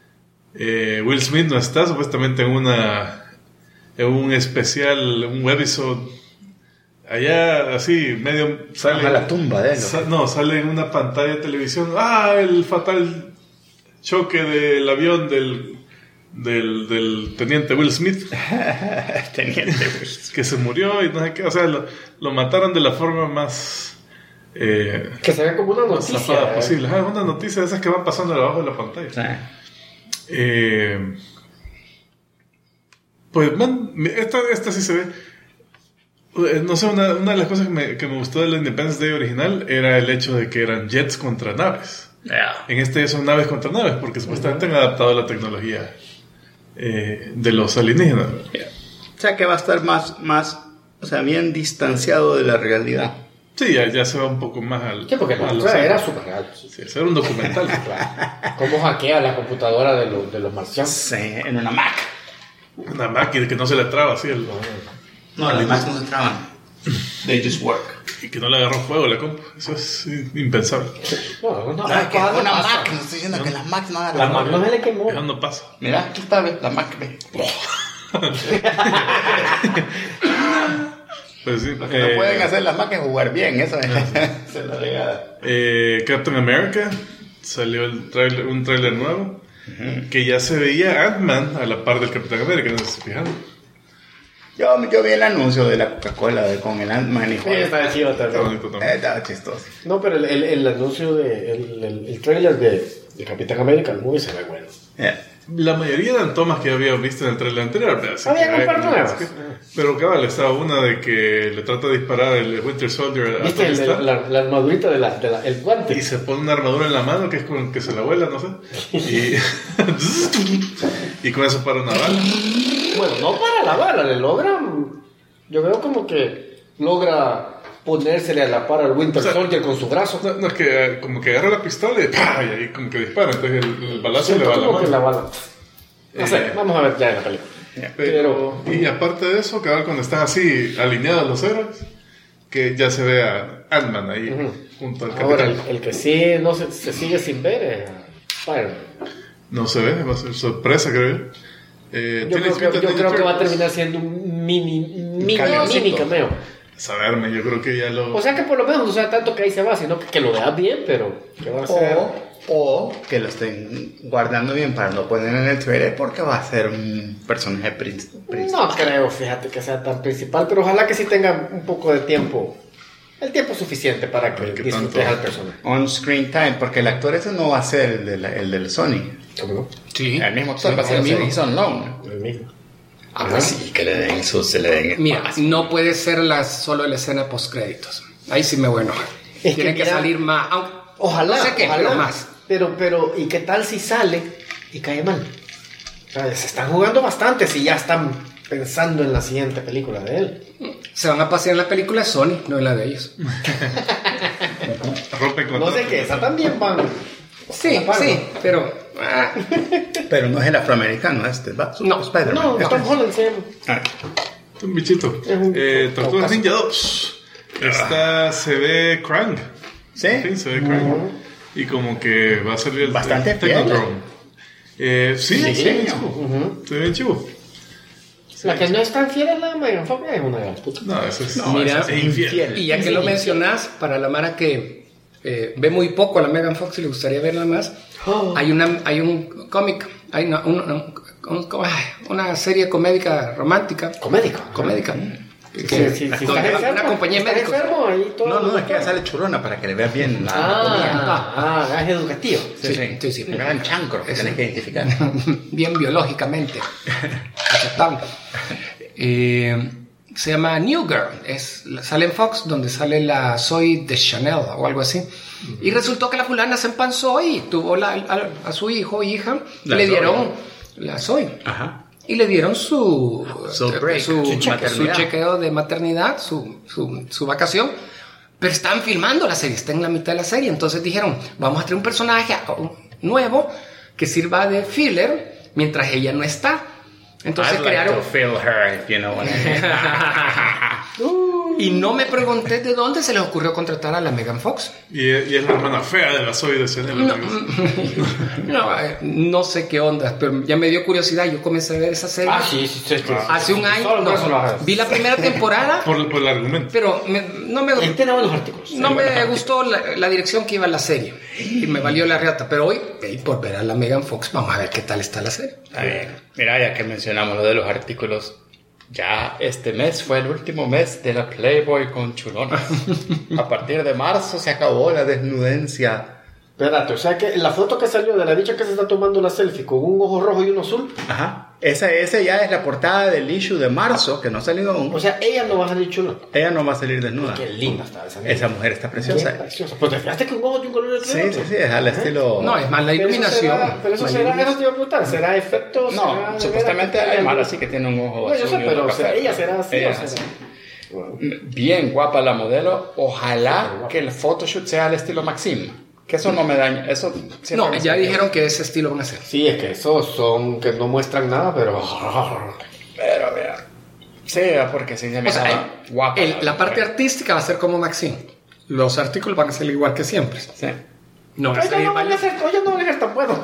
Will Smith no está, supuestamente en un especial, un webisode allá así medio sale a la tumba de él. Sale en una pantalla de televisión, el fatal choque del avión del teniente Will Smith. Que se murió y no sé qué, o sea, lo mataron de la forma más que se ve como una noticia posible. Una noticia de esas que van pasando debajo de la pantalla. Pues, esta sí se ve. No sé, una de las cosas que me gustó de la Independence Day original era el hecho de que eran jets contra naves. En este son naves contra naves, porque supuestamente han adaptado la tecnología de los alienígenas. O sea que va a estar más, o sea, bien distanciado de la realidad. Sí, ya se va un poco más al... Sí, porque era súper real. Sí, era un documental. ¿Cómo hackea la computadora de los marcianos? Sí, en una Mac. Una máquina que no se le traba así. No, las Macs no se traban. They just work. Y que no le agarró fuego la compu. Eso es impensable. No, es que una Mac. No estoy diciendo que las Macs no agarran. La Mac no se le quemó. Eso no pasa. Mira, aquí está la Mac. Pues sí, lo que no pueden hacer las Macs es jugar bien. Eso es la legada. Captain America. Salió un tráiler nuevo. Que ya se veía Ant-Man a la par del Capitán América, no sé si se fijaron. Yo vi el anuncio de la Coca-Cola con el Ant-Man y estaba chido también. Estaba chistoso. No, pero el anuncio el trailer de Capitán América, el movie se ve bueno. La mayoría eran tomas que había visto en el trailer anterior. Había un par nuevas. Pero cabal, estaba una de que le trata de disparar el Winter Soldier. ¿Viste la armadurita el guante? Y se pone una armadura en la mano que es con que se la vuela, no sé. Y con eso para una bala. Bueno, no para la bala, le logra. Yo veo como que logra ponérsele a la par al Winter Soldier con su brazo. No, es que como que agarra la pistola y ahí como que dispara. Entonces el balazo le va a la mano. Que la bala. No sé, vamos a ver ya en la película. Pero... Y aparte de eso, cada cuando están así alineados los héroes, que ya se ve a Ant-Man ahí junto al capitán. Ahora, el que sí no se sigue sin ver es Spider-Man. No se ve, va a ser sorpresa, creo yo. Yo creo que va a terminar siendo un mini cameo. Saberme, yo creo que ya lo... O sea que por lo menos no sea tanto que ahí se va, sino que lo veas bien, pero que va a ser... O que lo estén guardando bien para no poner en el trailer porque va a ser un personaje principal. No creo, fíjate, que sea tan principal, pero ojalá que sí tenga un poco de tiempo. El tiempo suficiente para que disfrutes al personaje. On screen time, porque el actor ese no va a ser el del Sony. ¿Cómo no? Sí. El mismo actor va a ser el mismo. Son Long. El mismo. Sí, que le den se le den. Mira, no puede ser solo la escena post créditos. Ahí sí me voy a enojar. Tiene que salir más. Ojalá, no sé qué, ojalá. pero más. Pero, ¿y qué tal si sale y cae mal? O sea, se están jugando bastante si ya están pensando en la siguiente película de él. Se van a pasear en la película de Sony, no en la de ellos. No sé qué, esa también van. Sí, pero... Pero no es el afroamericano no, Spider-Man. No, Tom Holland se llama. Un bichito. Tortugas Ninja 2. Esta se ve Krang. ¿Sí? En fin, se ve Krang. Y como que va a salir bastante el Technodrome. Sí, se ve bien chivo. La que no es tan fiel a la Megan Fox es una de las putas. No, eso es, mira, eso es infiel. Y ya que lo mencionas, para la Mara que ve muy poco a la Megan Fox y le gustaría verla más, hay un cómic, hay una serie comédica romántica. Comédica. Una compañía de médicos. No, es que ya sale churrona para que le veas bien la anatomía. Es educativo. Sí. Un gran chancro que tienes que identificar. Bien biológicamente aceptable. Se llama New Girl. Sale en Fox, donde sale la Zoe de Chanel o algo así. Y resultó que la fulana se empanzó y tuvo a su hijo o hija. Le dieron la Zoe. Ajá. Y le dieron su chequeo de maternidad, su vacación. Pero estaban filmando la serie, está en la mitad de la serie. Entonces dijeron, vamos a traer un personaje nuevo que sirva de filler mientras ella no está. Entonces crearon... Like to feel her, if you know what I mean. Y no me pregunté de dónde se les ocurrió contratar a la Megan Fox. Y es la hermana fea de la Zoe de Chanel. No sé qué onda, pero ya me dio curiosidad. Yo comencé a ver esa serie. Sí. Hace un año. Vi la primera temporada. por el argumento. Pero no me los artículos. No me gustó la dirección que iba la serie. Y me valió la reata. Pero hoy, por ver a la Megan Fox, vamos a ver qué tal está la serie. Está bien. Mira, ya que mencionamos lo de los artículos, ya este mes fue el último mes de la Playboy con chulonas. A partir de marzo se acabó la desnudencia. Espérate, o sea que la foto que salió de la bicha que se está tomando una selfie con un ojo rojo y uno azul. Ajá. Esa ya es la portada del issue de marzo, que no ha salido aún. O sea, ella no va a salir chula. Ella no va a salir desnuda. Qué linda está esa mujer. Esa mujer está preciosa. Qué preciosa. Pues te fijaste que un ojo de un color de Sí, es al estilo... No, es más la iluminación. Pero eso será, eso te iba a preguntar, ¿será efecto? No, supuestamente hay mal así que tiene un ojo azul. Yo sé, pero ella será así. Ella será. Bien guapa la modelo. Ojalá que el photoshoot sea al estilo Maxim. Que eso no me daña. Eso no, ya dijeron que ese estilo van a hacer. Sí, es que esos son que no muestran nada, pero... Pero mira. Sí, porque sí se me guapa. La parte artística va a ser como Maxim. Los artículos van a ser igual que siempre. Sí. No van a ser van a ser tan buenos.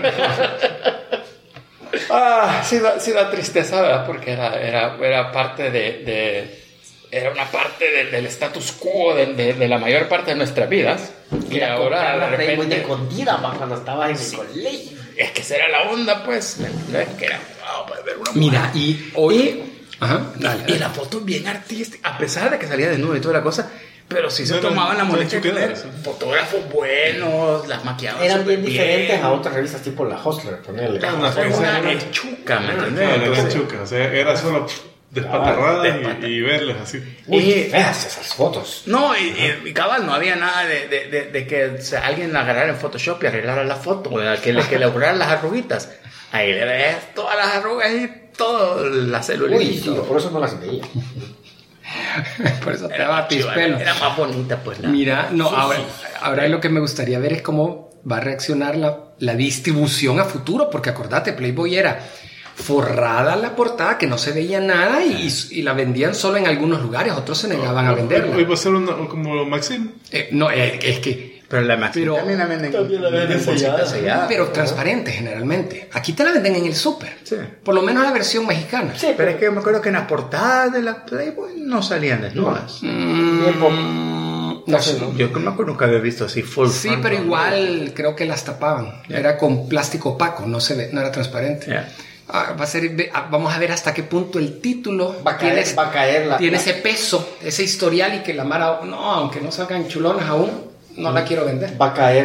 Sí da tristeza, ¿verdad? Porque era parte era una parte del status quo de la mayor parte de nuestras vidas. Y ahora de repente... muy escondida, cuando estabas en el colegio. Es que esa era la onda, pues. Que era, ver una mira, y hoy... Y la foto bien artística. A pesar de que salía desnudo y toda la cosa, Pero sí se tomaban la molestia de tener fotógrafos buenos, las maquillaban. Eran bien diferentes a otras revistas tipo La Hustler, ponerle. Era una chuca, ¿me entendés? Era chuca, o sea, era solo despatarrada y verles así. Muy feas esas fotos. No, y cabal, no había nada de que alguien la agarrara en Photoshop y arreglara la foto, que le borrara las arruguitas. Ahí le ves todas las arrugas y toda la celulita. Uy, sí, por eso no las veía. Por eso te daba pispelo. Era más bonita, pues. Mira, no, ahora lo que me gustaría ver es cómo va a reaccionar la distribución a futuro, porque acordate, Playboy era forrada la portada, que no se veía nada y la vendían solo en algunos lugares, otros se negaban a venderla. Hoy va a ser como Maxim. No, es que... Pero la Maxim también la venden sellada. Pero transparente generalmente. Aquí te la venden en el súper. Sí. Por lo menos la versión mexicana. Sí, pero es que yo me acuerdo que en las portadas de la Playboy no salían desnudas. No sé. Yo me acuerdo que había visto así full. Sí, pero igual creo que las tapaban. Yeah. Era con plástico opaco, no era transparente. Yeah. Vamos a ver hasta qué punto el título va a caer tiene ese peso, ese historial, y que la Mara, no, aunque no salgan chulonas aún, no la quiero vender. Va a caer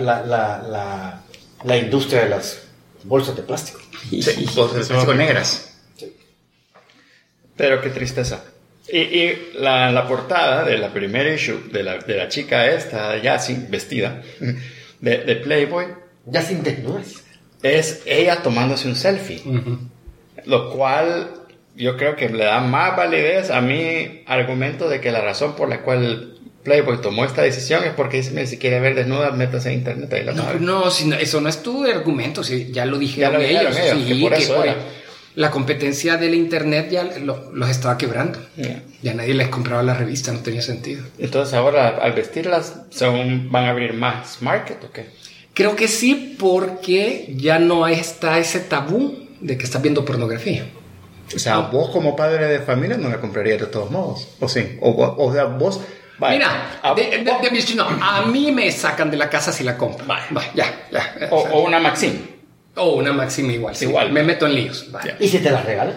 la industria de las bolsas de plástico. Sí, bolsas de plástico negras. Sí. Pero qué tristeza. Y la portada de la primera issue de la chica esta, ya sin vestida, de Playboy, ya sin desnudas, es ella tomándose un selfie. Lo cual yo creo que le da más validez a mi argumento de que la razón por la cual Playboy tomó esta decisión es porque dice, si quiere ver desnuda, métase en internet ahí la eso no es tu argumento, ya lo dijeron ellos. Sí, que por la competencia del internet ya los estaba quebrando. Yeah. Ya nadie les compraba la revista, no tenía sentido. Entonces ahora al vestirlas van a abrir más market, ¿o qué? Creo que sí, porque ya no está ese tabú de que estás viendo pornografía. O sea, vos como padre de familia no la comprarías de todos modos, ¿o sí? O sea, vos... Vale. Mira, a mí me sacan de la casa si la compro. Vale. Ya. O una Maxim. O una Maxim igual. Sí. Igual. Me meto en líos. Vale. ¿Y si te la regalan?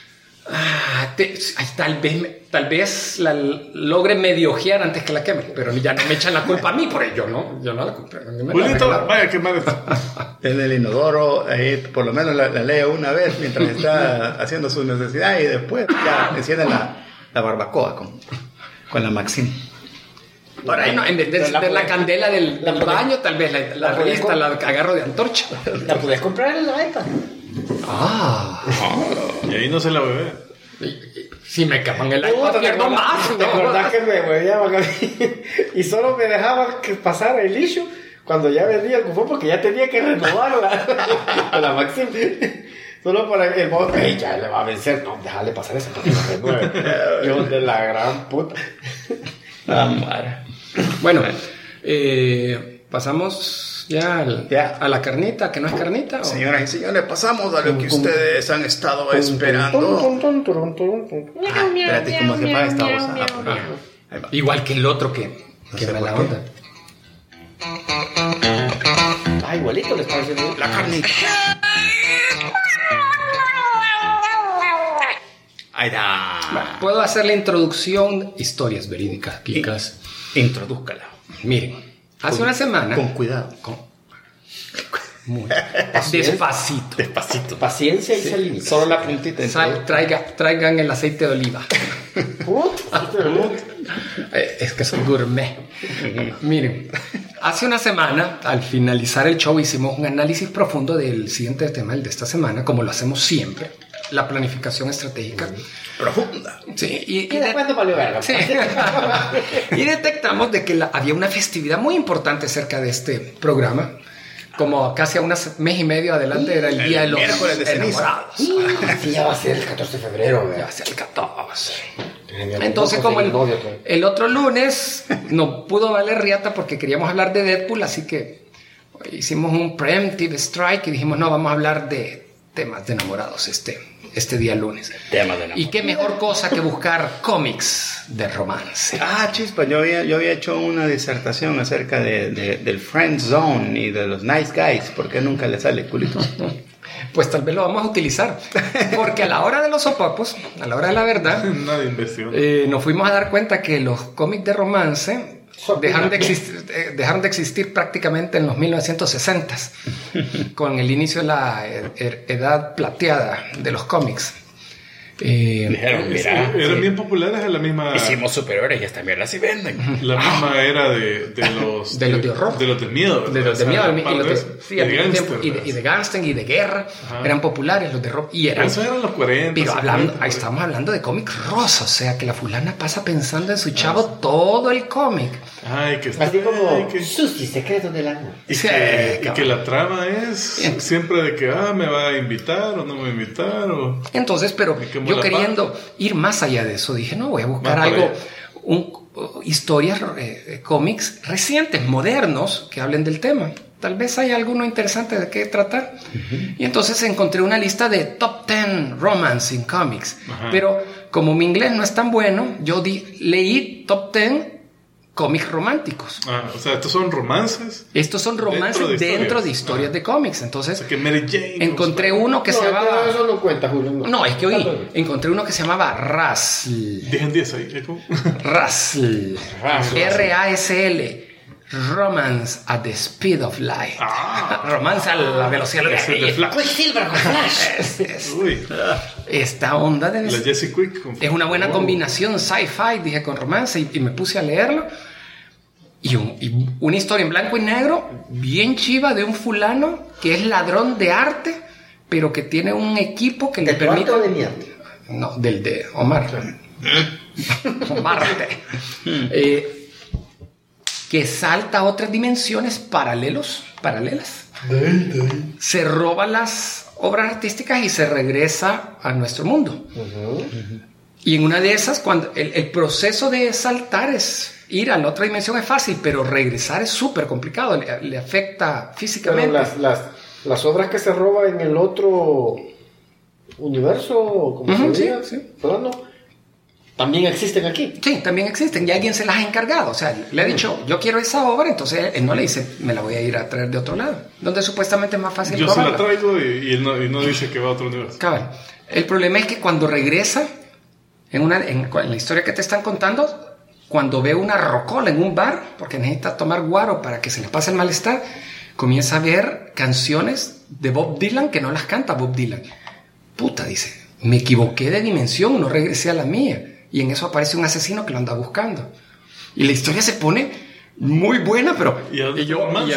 Tal vez la logre medio ojear antes que la queme, pero ya no me echan la culpa a mí por ello, ¿no? Yo no la compré. Vaya, qué mal. En el inodoro, ahí por lo menos la leo una vez mientras está haciendo su necesidad y después ya enciende la barbacoa con la Maxim. Por ahí no, en vez de encender la candela del baño, tal vez la revista la agarro de antorcha. La puedes comprar en la iPad. Y ahí no se la bebé. Si me capan el iPad, pierdo más. ¿Te acordás que me hueveaban a mí? Y solo me dejaban que pasara el issue cuando ya vendía el cupón, porque ya tenía que renovarla con la Maxim. Solo para que el modo, ya le va a vencer. No, déjale pasar eso porque se renueve. Yo de la gran puta. Bueno, pasamos ya a la carnita, que no es carnita. Señoras y señores, pasamos a lo que ustedes han estado esperando. Espérate, ¿cómo se paga esta voz? Igual que el otro que me la onda. Igualito le está haciendo la carnita. Ahí está. Puedo hacer la introducción, historias verídicas, clicas. Introdúzcala. Miren, hace una semana. Con cuidado. Muy despacito. Paciencia y salir. Solo la puntita. Traigan el aceite de oliva. Es que soy gourmet. Miren, hace una semana, al finalizar el show, hicimos un análisis profundo del siguiente tema, el de esta semana, como lo hacemos siempre. La planificación estratégica profunda. Sí, y después no valió verga. Sí. Y detectamos de que había una festividad muy importante cerca de este programa. Como casi a un mes y medio adelante era el día de los miércoles de enamorados. Sí, ya va a ser el 14 de febrero. Ya va a ser el 14. Entonces, como el otro lunes no pudo valer riata porque queríamos hablar de Deadpool, así que hicimos un preemptive strike y dijimos, no, vamos a hablar de temas de enamorados este día lunes. Temas de enamorados. Y qué mejor cosa que buscar cómics de romance. Chispa, yo había hecho una disertación acerca del friend zone y de los nice guys. ¿Por qué nunca le sale culitos? Pues tal vez lo vamos a utilizar. Porque a la hora de los sopapos, a la hora de la verdad, nos fuimos a dar cuenta que los cómics de romance dejaron de existir prácticamente en los 1960s, con el inicio de la edad plateada de los cómics. Dijeron, mira, eran bien populares en la misma. Hicimos superiores y esta mierda sí venden. La misma era de los de horror, de los de miedo, de los de miedo y de gángster y de guerra. Ajá. Eran populares los de rock y eran. Esos eran los 40. Pero ahí estamos hablando de cómics rosa, o sea que la fulana pasa pensando en su chavo todo el cómic. Ay, que así como Sushi, secretos del amor. Y que la trama es siempre de que me va a invitar o no me va a invitar o. Entonces, pero yo queriendo ir más allá de eso, dije, no, voy a buscar algo, historias, cómics recientes, modernos, que hablen del tema. Tal vez hay alguno interesante de qué tratar. Y entonces encontré una lista de top 10 romance in comics. Pero como mi inglés no es tan bueno, yo leí top 10 cómics románticos. O sea, estos son romances. Estos son romances dentro de historias de cómics. Entonces, que Mary Jane, encontré uno que se llamaba. Eso no cuenta, Julio. No, es que encontré uno que se llamaba Rasl. Dejen 10 ahí. Rasl. RASL. Romance at the Speed of Light. Romance a la velocidad de la luz. Silver con Flash. Esta onda de la Jesse Quick es una buena combinación sci-fi, dije, con romance, y me puse a leerlo. Y una historia en blanco y negro, bien chiva, de un fulano que es ladrón de arte, pero que tiene un equipo que le permite. ¿De mi arte? No, del de Omar. Omar. Que salta a otras dimensiones paralelas. Se roba las obras artísticas y se regresa a nuestro mundo. Y en una de esas, cuando el proceso de saltar ir a la otra dimensión es fácil, pero regresar es súper complicado, le afecta físicamente. Pero las obras que se roba en el otro universo, como se diga, ¿también existen aquí? Sí, también existen, y alguien se las ha encargado. O sea, le ha dicho, yo quiero esa obra, entonces él no le dice, me la voy a ir a traer de otro lado, donde supuestamente es más fácil. Yo se la traigo y él no dice que va a otro universo. Cabal. El problema es que cuando regresa, en la historia que te están contando, cuando ve una rocola en un bar, porque necesita tomar guaro para que se le pase el malestar, comienza a ver canciones de Bob Dylan que no las canta Bob Dylan. Puta, dice, me equivoqué de dimensión, no regresé a la mía. Y en eso aparece un asesino que lo anda buscando. Y la historia se pone muy buena, pero... Y el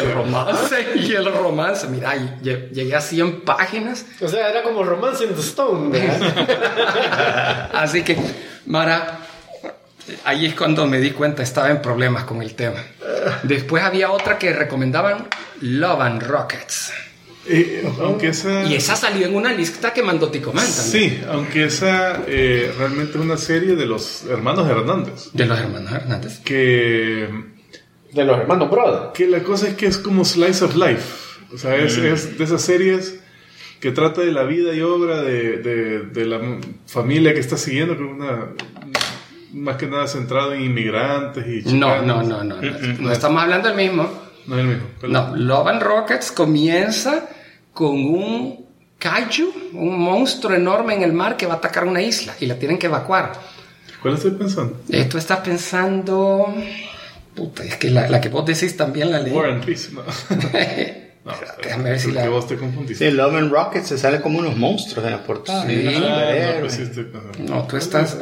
romance. Mira, llegué a 100 páginas. O sea, era como Romance in the Stone, ¿verdad? Así que, Mara, ahí es cuando me di cuenta, estaba en problemas con el tema. Después había otra que recomendaban, Love and Rockets. Y esa salió en una lista que mandó Ticomán también. Sí, aunque esa realmente es una serie de los hermanos Hernández. De los hermanos Hernández. De los hermanos Brother. Que la cosa es que es como Slice of Life. O sea, es de esas series que trata de la vida y obra de la familia que está siguiendo, con más que nada centrado en inmigrantes y chicanos. No estamos hablando del mismo. No es el mismo. No, Love and Rockets comienza con un kaiju, un monstruo enorme en el mar que va a atacar una isla y la tienen que evacuar. ¿Cuál estoy pensando? Tú estás pensando... Puta, es que la que vos decís también la leí. War and Peace, no. Déjame ver si que vos te confundiste. Sí, Love and Rockets se sale como unos monstruos en las portadas. No, tú estás...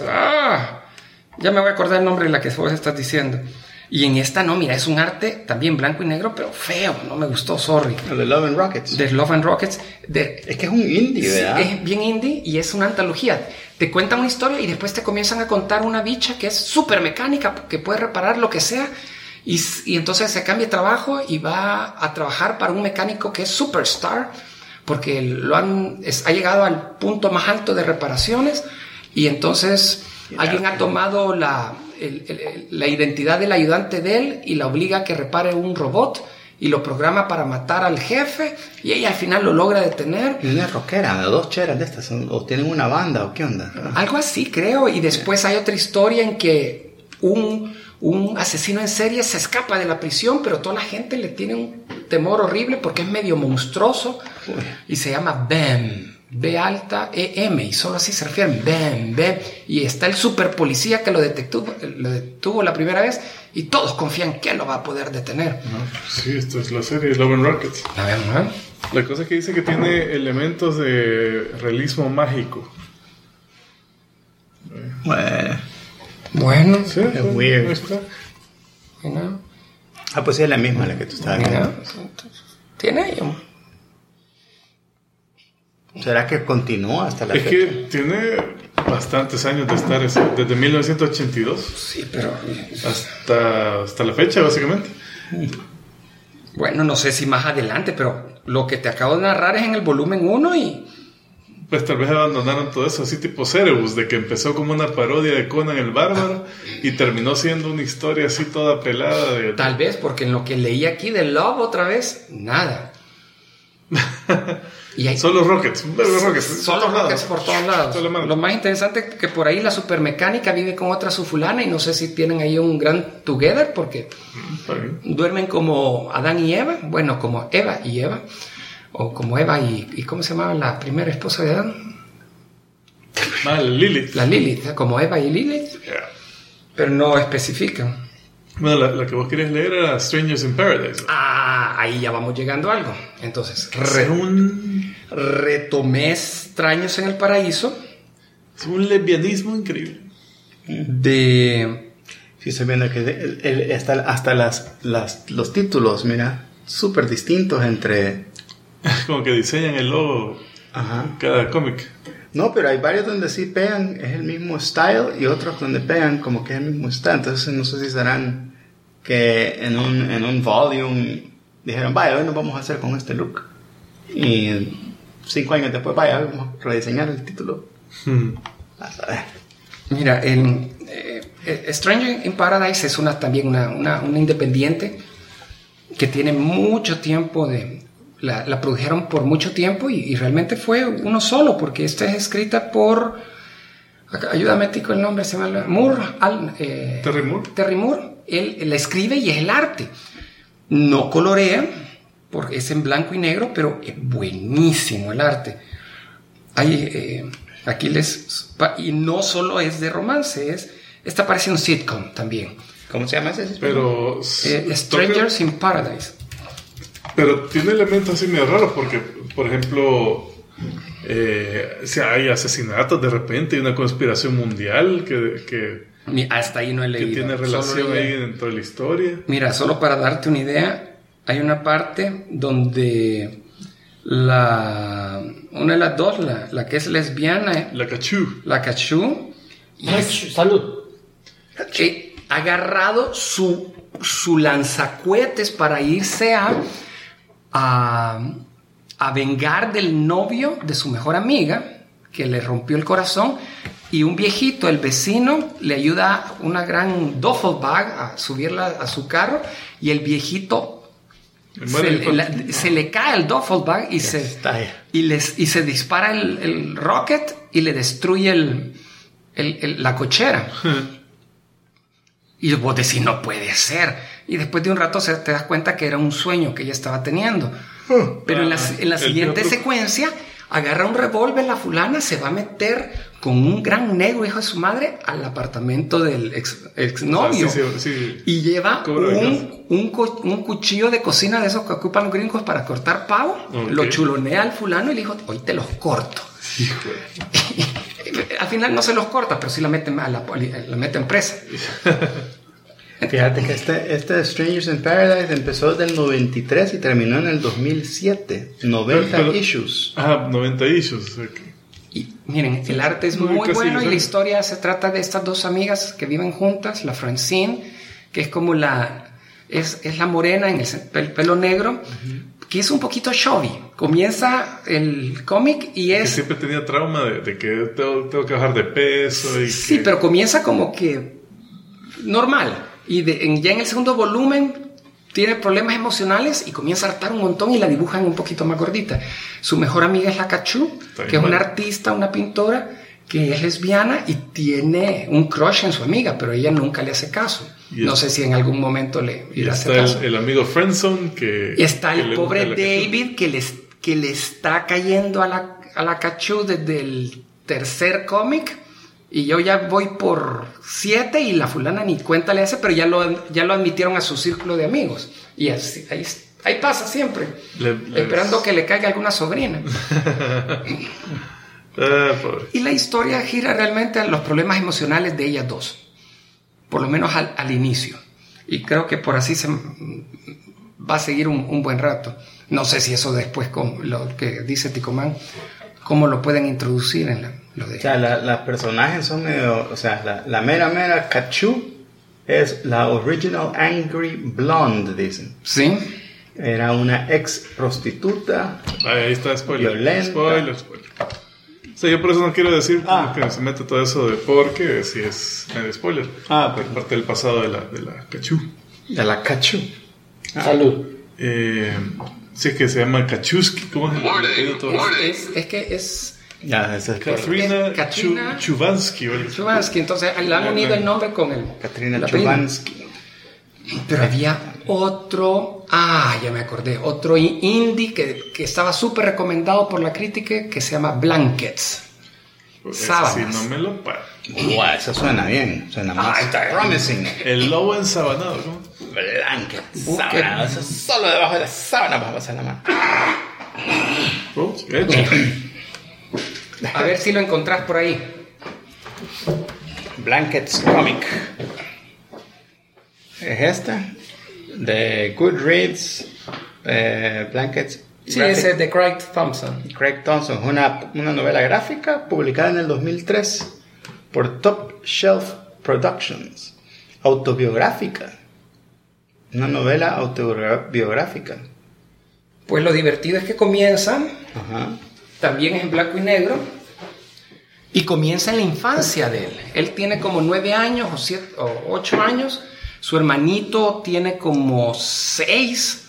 ya me voy a acordar el nombre de la que vos estás diciendo. Y en esta no, mira, es un arte también blanco y negro, pero feo, no me gustó, sorry. De Love and Rockets. De Love and Rockets. Es que es un indie, ¿verdad? Es bien indie y es una antología. Te cuentan una historia y después te comienzan a contar una bicha que es súper mecánica, que puede reparar lo que sea. Y entonces se cambia de trabajo y va a trabajar para un mecánico que es superstar, porque ha llegado al punto más alto de reparaciones. Y entonces alguien ha tomado la identidad del ayudante de él y la obliga a que repare un robot y lo programa para matar al jefe, y ella al final lo logra detener. Y una rockera, 2 cheras de estas, o tienen una banda o qué onda. Algo así, creo. Y después hay otra historia en que un asesino en serie se escapa de la prisión, pero toda la gente le tiene un temor horrible porque es medio monstruoso y se llama Bam. B alta E-M, y solo así se refieren, Bam, Bam, y está el super policía que lo detuvo la primera vez y todos confían que lo va a poder detener. Sí, esto es la serie Love and Rockets. La cosa es que dice que tiene elementos de realismo mágico. Bueno, sí, es weird. Pues es la misma la que tú estabas viendo. Tiene ahí un... ¿Será que continúa hasta la fecha? Es que tiene bastantes años de estar, desde 1982. Sí, pero... Hasta la fecha, básicamente. Bueno, no sé si más adelante, pero lo que te acabo de narrar es en el volumen 1 y... Pues tal vez abandonaron todo eso, así tipo Cerebus, de que empezó como una parodia de Conan el Bárbaro y terminó siendo una historia así toda pelada. Tal vez, porque en lo que leí aquí de Love otra vez, nada. Y hay... Solo Rockets. Solo Rockets por todos lados. Lo más interesante es que por ahí la supermecánica vive con otra sufulana y no sé si tienen ahí un gran together porque duermen como Adán y Eva, bueno, como Eva y Eva, o como Eva y ¿cómo se llamaba la primera esposa de Adán? Lilith. La Lilith, como Eva y Lilith, pero no especifican. Bueno, la que vos querías leer era Strangers in Paradise. Ahí ya vamos llegando a algo. Entonces, retomé Extraños en el Paraíso. Es un lesbianismo increíble. Sí, estoy viendo que hasta los títulos, mira, súper distintos entre... Como que diseñan el logo. Ajá. Cada cómic. No, pero hay varios donde sí pegan, es el mismo style, y otros donde pegan como que es el mismo style. Entonces no sé si serán que en un volume dijeron, vaya, hoy nos vamos a hacer con este look. Y 5 años después, vaya, vamos a rediseñar el título. Mira, Stranger in Paradise es también una independiente que tiene mucho tiempo la produjeron por mucho tiempo y realmente fue uno solo, porque esta es escrita por... Ayúdame, tico, el nombre, se llama Terry Moore. Él la escribe y es el arte. No colorea, porque es en blanco y negro, pero es buenísimo el arte. Y no solo es de romance, esta parece un sitcom también. ¿Cómo se llama ese? Pero... Strangers in Paradise. Pero tiene elementos así medio raros porque, por ejemplo, si hay asesinatos de repente y una conspiración mundial que hasta ahí no he leído. Que tiene relación ahí dentro de la historia. Mira, solo para darte una idea, hay una parte donde una de las dos, la que es lesbiana, la Cachú, salud, ha agarrado su lanzacohetes para irse a vengar del novio de su mejor amiga que le rompió el corazón, y un viejito, el vecino, le ayuda una gran duffel bag a subirla a su carro, y el viejito se le cae el duffel bag y se dispara el rocket y le destruye la cochera. Y vos decís, no puede ser. Y después de un rato te das cuenta que era un sueño que ella estaba teniendo. Pero en la siguiente secuencia, agarra un revólver la fulana, se va a meter con un gran negro, hijo de su madre, al apartamento del exnovio. Sí. Y lleva un cuchillo de cocina de esos que ocupan los gringos para cortar pavo. Okay. Lo chulonea al fulano y le dijo, hoy te los corto. Al final no se los corta, pero sí la meten presa. Fíjate que este Strangers in Paradise empezó del 93 y terminó en el 2007. 90 issues. 90 issues. Okay. Y miren, el arte es muy bueno y la historia se trata de estas dos amigas que viven juntas, la Francine, que es como es la morena en el pelo negro, que es un poquito chubby. Comienza el cómic y es... Que siempre tenía trauma de que tengo que bajar de peso. Sí, pero comienza como que normal. Y ya en el segundo volumen tiene problemas emocionales y comienza a hartar un montón y la dibujan un poquito más gordita. Su mejor amiga es la Cachú, que es una artista, una pintora, que es lesbiana y tiene un crush en su amiga, pero ella nunca le hace caso. No sé si en algún momento le irá a hacer caso. Está el amigo Friendzone que... Y está el pobre David que le está cayendo a la cachú desde el tercer cómic, y yo ya voy por 7 y la fulana ni cuenta le hace, pero ya lo admitieron a su círculo de amigos. Y así, ahí pasa siempre, esperando que le caiga alguna sobrina. Y la historia gira realmente a los problemas emocionales de ellas dos, por lo menos al inicio, y creo que por así se va a seguir un buen rato. No sé si eso después, con lo que dice Ticomán, cómo lo pueden introducir en lo de... O sea, las personajes son medio... O sea, la mera Cachú es la original Angry Blonde, dicen. Sí. Era una ex prostituta. Ahí está, spoiler. Violenta. Spoiler. O sea, yo por eso no quiero decir que se mete todo eso de porque si es medio spoiler. Pues parte del pasado de la Cachú. De la Cachú. Salud. Sí, que se llama Kachuski. ¿Cómo es? Es que es... Ya, esa es Katrina Chubansky. Chubansky, entonces le han unido el nombre con el... Katrina Chubansky. Pero había otro... ya me acordé. Otro indie que estaba súper recomendado por la crítica, que se llama Blankets. Sábanas. Sí, no me lo paro. Eso suena bien. Suena más promising. El lobo ensabanado, ¿no? Blankets. Sábanas. Eso solo debajo de la sábana vamos a pasar la mano. A ver si lo encontrás por ahí. Blankets Comic. Es esta. De Goodreads. Blankets. Sí, ese es de Craig Thompson. Craig Thompson. Una novela gráfica publicada en el 2003 por Top Shelf Productions. Autobiográfica. Una novela autobiográfica. Pues lo divertido es que comienza... Ajá. También es en blanco y negro. Y comienza en la infancia de él. Él tiene como 9 años o 7 o 8 años. Su hermanito tiene como 6.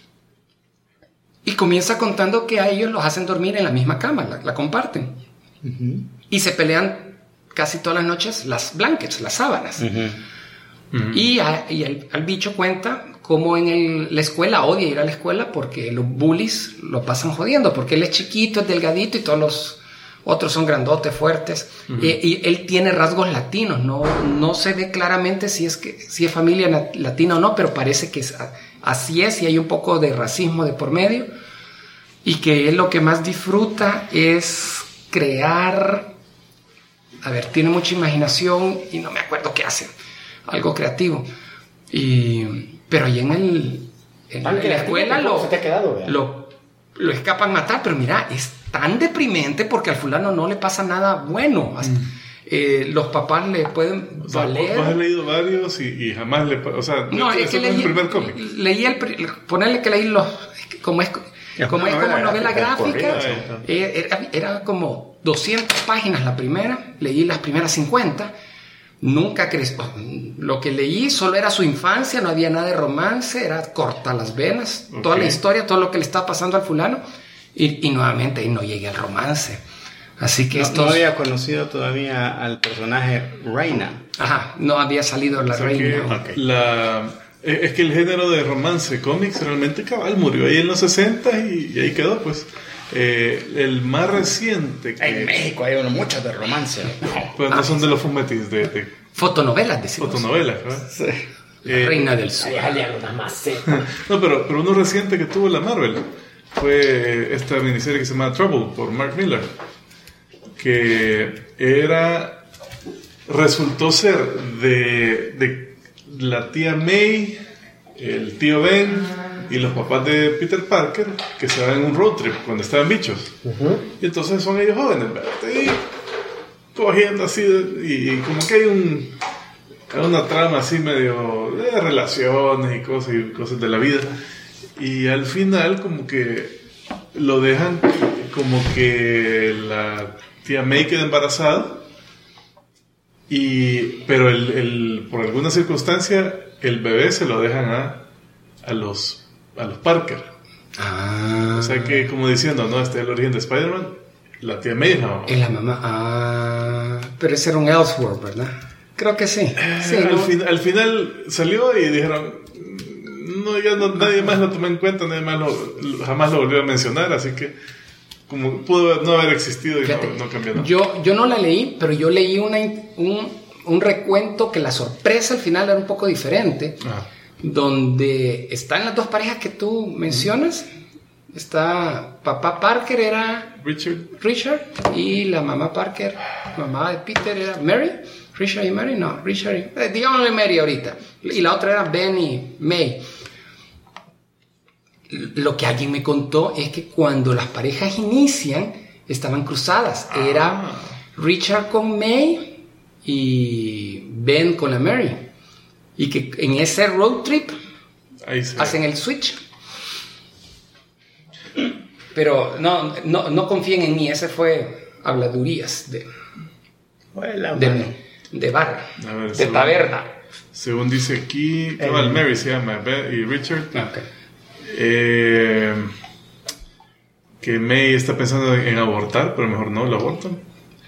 Y comienza contando que a ellos los hacen dormir en la misma cama. La comparten. Uh-huh. Y se pelean casi todas las noches las blankets, las sábanas. Uh-huh. Uh-huh. Y al bicho cuenta cómo en la escuela odia ir a la escuela porque los bullies lo pasan jodiendo, porque él es chiquito, es delgadito y todos los otros son grandotes, fuertes. Uh-huh. Y él tiene rasgos latinos, no se ve claramente si es familia latina o no, pero parece que así es, y hay un poco de racismo de por medio, y que él lo que más disfruta es crear, tiene mucha imaginación y no me acuerdo qué hace, algo creativo. Pero ahí en la escuela lo escapan matar, pero mira, es tan deprimente porque al fulano no le pasa nada bueno. Los papás le pueden valer. Has leído varios y jamás le... O sea, no, es que leí el primer cómic. Ponerle que leí como novela gráfica, era como 200 páginas la primera, leí las primeras 50. Nunca creció. Lo que leí solo era su infancia, no había nada de romance, era corta las venas, okay. Toda la historia, todo lo que le estaba pasando al fulano, y nuevamente ahí no llegué al romance. Así que no había conocido todavía al personaje Reina. Ajá, no había salido la Reina. Es que el género de romance cómics realmente cabal murió ahí en los 60 y ahí quedó, pues. El más reciente que... En México hay muchos de romance. Pero no son de los fumetis, de fotonovelas, decimos. Fotonovelas, ¿verdad? Sí. Reina del Sur. No, pero uno reciente que tuvo la Marvel fue esta miniserie que se llama Trouble por Mark Millar, que resultó ser de la tía May, el tío Ben y los papás de Peter Parker, que se van en un road trip cuando estaban bichos. Uh-huh. Y entonces son ellos jóvenes, ¿verdad? Y cogiendo así, y como que hay una trama así medio de relaciones y cosas de la vida. Y al final como que lo dejan como que la tía May queda embarazada, pero por alguna circunstancia el bebé se lo dejan a los Parker. O sea que como diciendo, no, este es el origen de Spider-Man, la tía May es la mamá. Es la mamá. pero ese era un Elseworld, ¿verdad? Creo que sí. Sí, al final salió y dijeron, nadie más lo tomó en cuenta, nadie más jamás lo volvió a mencionar, así que como pudo no haber existido y no cambió nada. Yo no la leí, pero yo leí un recuento que la sorpresa al final era un poco diferente, donde están las dos parejas que tú mencionas. Está papá Parker era Richard y la mamá Parker, mamá de Peter era Mary. Richard y Mary, no, digámosle Mary ahorita. Y la otra era Ben y May. Lo que alguien me contó es que cuando las parejas inician estaban cruzadas. Era Richard con May y Ben con la Mary. Y que en ese road trip hacen el switch. Pero no confíen en mí, ese fue habladurías de bar, de taberna. Según dice aquí, Mary se llama y Richard. Okay. Que May está pensando en abortar, pero mejor no lo abortan.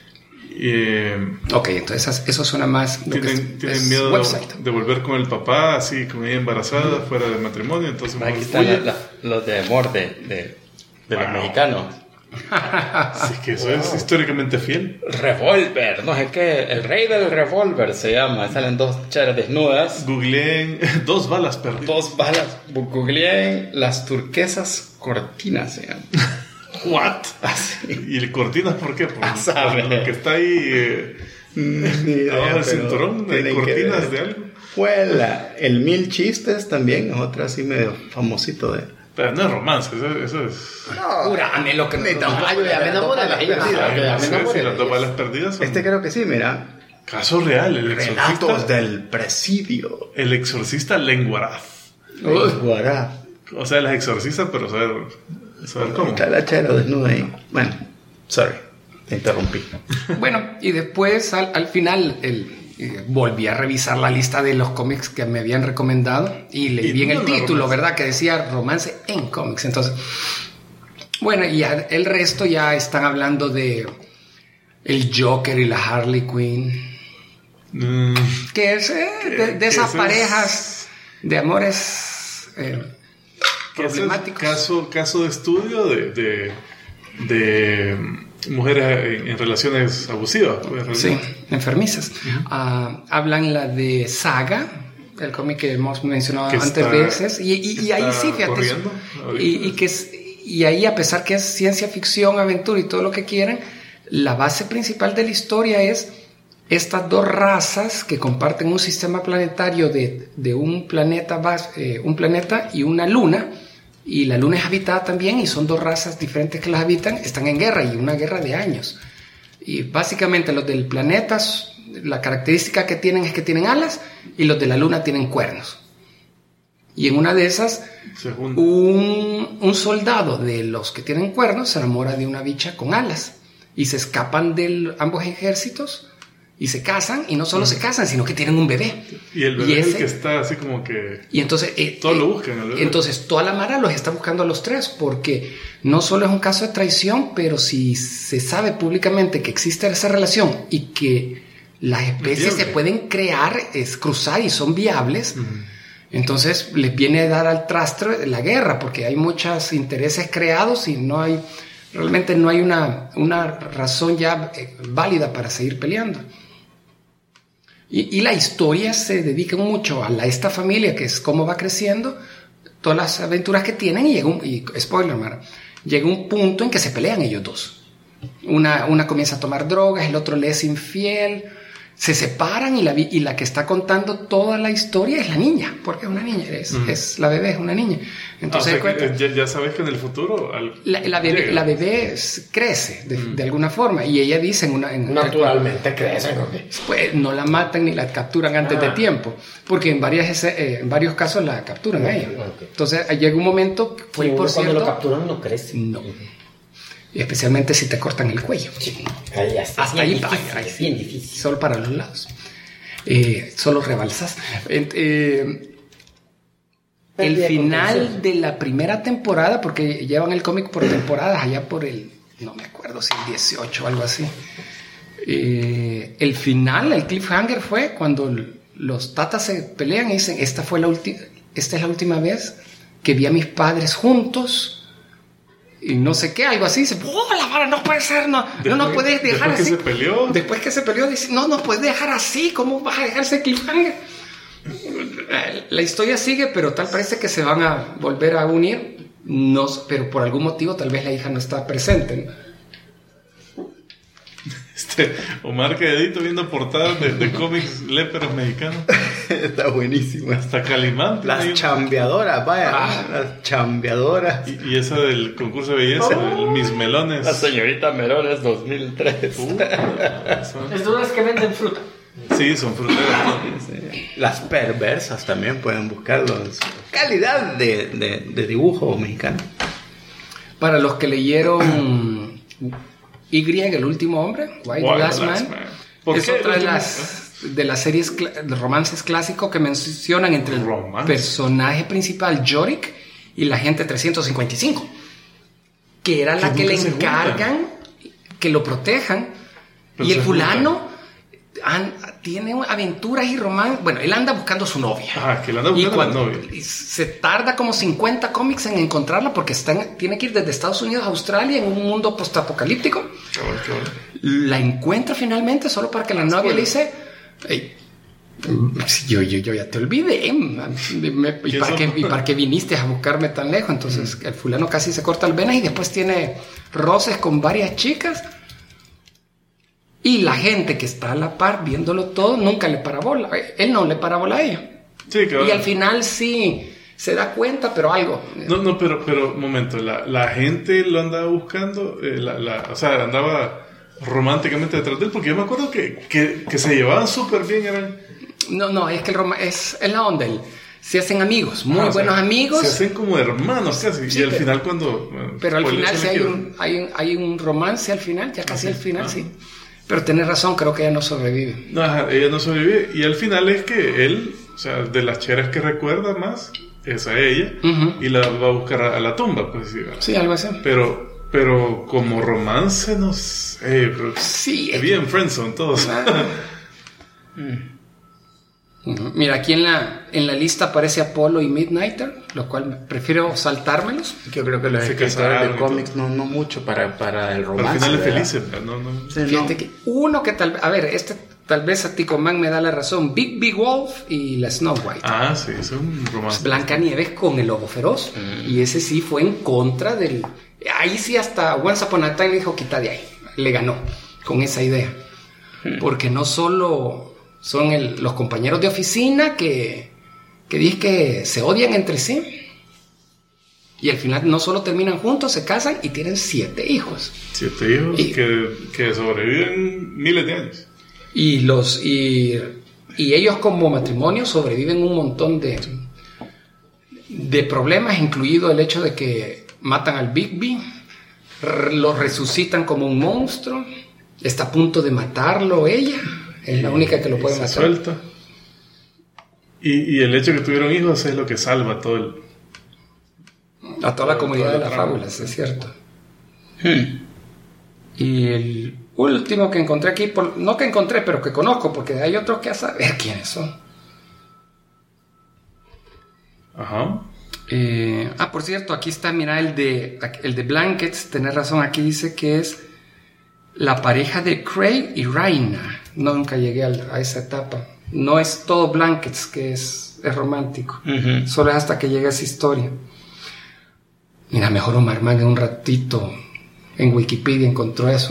Ok, entonces eso suena más. Tienen miedo de volver con el papá, así con ella embarazada, fuera del matrimonio. Entonces, aquí están los de amor de los mexicanos. Sí, es que eso es históricamente fiel. Revolver, no sé qué, el rey del revólver se llama. Salen dos charas desnudas. Googleen 2 balas perdidas. 2 balas. Googleen las turquesas cortinas se llama. What? Así. ¿Y el cortinas por qué? Por lo que está ahí abajo del cinturón, hay cortinas de algo. Fue el 1000 chistes también, es otra así medio famosito de... Pero no es romance, eso es... Júrame lo que me las 2 balas perdidas son... creo que sí, mira. Caso real, el exorcista... Relatos del presidio. El exorcista Lenguaraz. O sea, las exorcistas, pero saber cómo. Está la chera desnuda ahí. Bueno, sorry, te interrumpí. Bueno, y después al final volví a revisar la lista de los cómics que me habían recomendado y leí bien el título, romance, ¿verdad? Que decía romance en cómics. Entonces, bueno, y el resto ya están hablando de el Joker y la Harley Quinn. Que es de esas parejas de amores problemáticos. Caso de estudio de mujeres en relaciones abusivas. Sí, enfermizas. Hablan la de Saga, el cómic que hemos mencionado antes veces. Y ahí sí, fíjate. Y ahí, a pesar que es ciencia ficción, aventura y todo lo que quieran, la base principal de la historia es estas dos razas que comparten un sistema planetario de un planeta y una luna. Y la luna es habitada también y son dos razas diferentes que las habitan, están en guerra y una guerra de años. Y básicamente los del planeta, la característica que tienen es que tienen alas y los de la luna tienen cuernos. Y en una de esas, un soldado de los que tienen cuernos se enamora de una bicha con alas y se escapan de ambos ejércitos y se casan, y no solo se casan, sino que tienen un bebé. Y el bebé es el que está así como que... Y entonces... todos lo buscan al bebé. Entonces toda la mara los está buscando a los tres, porque no solo es un caso de traición, pero si se sabe públicamente que existe esa relación y que las especies se pueden crear, cruzar y son viables, entonces les viene a dar al traste la guerra, porque hay muchos intereses creados y realmente no hay una razón ya válida para seguir peleando. Y la historia se dedica mucho a esta familia, que es cómo va creciendo, todas las aventuras que tienen, y spoiler, Mara, llega un punto en que se pelean ellos dos. Una comienza a tomar drogas, el otro le es infiel, se separan, y la que está contando toda la historia es la niña, porque es una niña, es la bebé, es una niña. Entonces, ya sabes que en el futuro la bebé crece de alguna forma, y ella dice naturalmente crece, ¿no? Pues no la matan ni la capturan antes de tiempo, porque en varios casos la capturan a ella. Okay. Entonces llega un momento, por cuando cierto, lo capturan no crece. No. Especialmente si te cortan el cuello. Sí. Hasta ahí va. Es bien difícil. Solo para los lados. Solo rebalsas. El final de la primera temporada, porque llevan el cómic por temporadas, allá por no me acuerdo si el 18 o algo así. El final, el cliffhanger fue cuando los tatas se pelean y dicen, esta es la última vez que vi a mis padres juntos. Y no sé qué, algo así. Dice, la vara, no puede ser, no puedes dejar así. Después que se peleó, dice, no puedes dejar así, ¿cómo vas a dejar ese cliffhanger? La historia sigue, pero tal parece que se van a volver a unir, pero por algún motivo tal vez la hija no está presente, ¿no? Omar Calladito viendo portadas de cómics léperos mexicanos. Está buenísimo. Hasta Calimán. Las chambeadoras, vaya. Las chambeadoras. Y esa del concurso de belleza, el Mis Melones. La señorita Melones 2003. Es de unas que venden fruta. Sí, son fruteras. Sí. Las perversas también pueden buscarlos. Calidad de dibujo mexicano. Para los que leyeron Y, el último hombre, Why the Last Man. Es otra de las series de romances clásicos que mencionan entre el personaje principal, Yorick, y la gente 355, que era la que le encargan que lo protejan. Pero y el fulano tiene aventuras y romance. Bueno, él anda buscando a su novia. Que él anda buscando a la novia. Y se tarda como 50 cómics en encontrarla porque tiene que ir desde Estados Unidos a Australia en un mundo postapocalíptico. La encuentra finalmente solo para que la novia le dice, hey, yo ya te olvidé. ¿Y para qué viniste a buscarme tan lejos? Entonces el fulano casi se corta el venas y después tiene roces con varias chicas. Y la gente que está a la par viéndolo todo nunca le para bola. Él no le para bola a ella. Sí, claro. Y al final sí se da cuenta, pero algo. No, pero un momento. La gente lo andaba buscando, o sea, andaba románticamente detrás de él, porque yo me acuerdo que se llevaban súper bien. No, es que es la onda. Se hacen amigos, muy buenos amigos. Se hacen como hermanos casi. Sí, y al final cuando... Pero al final sí hay un romance al final, ya casi al final, sí. Pero tenés razón, creo que ella no sobrevive. Ella no sobrevive. Y al final es que él, o sea, de las cheras que recuerda más, es a ella. Y la va a buscar a la tumba, pues. Sí, algo así. Pero como romance, no sé. Sí. Bien friendzone todos. Mira, aquí en la lista aparece Apollo y Midnighter, lo cual prefiero saltármelos. Yo creo que los escritores de cómics no mucho para el romance. Al final es felices, ¿no? Fíjate que uno que tal vez a Ticomán me da la razón. Big Wolf y la Snow White. Sí, es un romance. Blancanieves con el lobo feroz. Y ese sí fue en contra del... Ahí sí hasta Once Upon a Time dijo, quita de ahí. Le ganó con esa idea. Porque no solo... son los compañeros de oficina que dicen que se odian entre sí. Y al final no solo terminan juntos, se casan y tienen 7 hijos. 7 hijos que sobreviven miles de años. Y ellos como matrimonio sobreviven un montón de problemas, incluido el hecho de que matan al Bigby, lo resucitan como un monstruo, está a punto de matarlo ella. Es la única que lo puede matar. Suelta. Y el hecho de que tuvieron hijos es lo que salva a toda la comunidad de las fábulas, es cierto. Y el último que encontré aquí, no que encontré, pero que conozco, porque hay otros que a saber quiénes son. Ajá. Por cierto, aquí está, mira, el de Blankets, tenés razón, aquí dice que es la pareja de Craig y Raina. Nunca llegué a esa etapa. No es todo Blankets que es romántico. Solo es hasta que llegue a esa historia. Mira, mejor Omar Man en un ratito en Wikipedia encontró eso.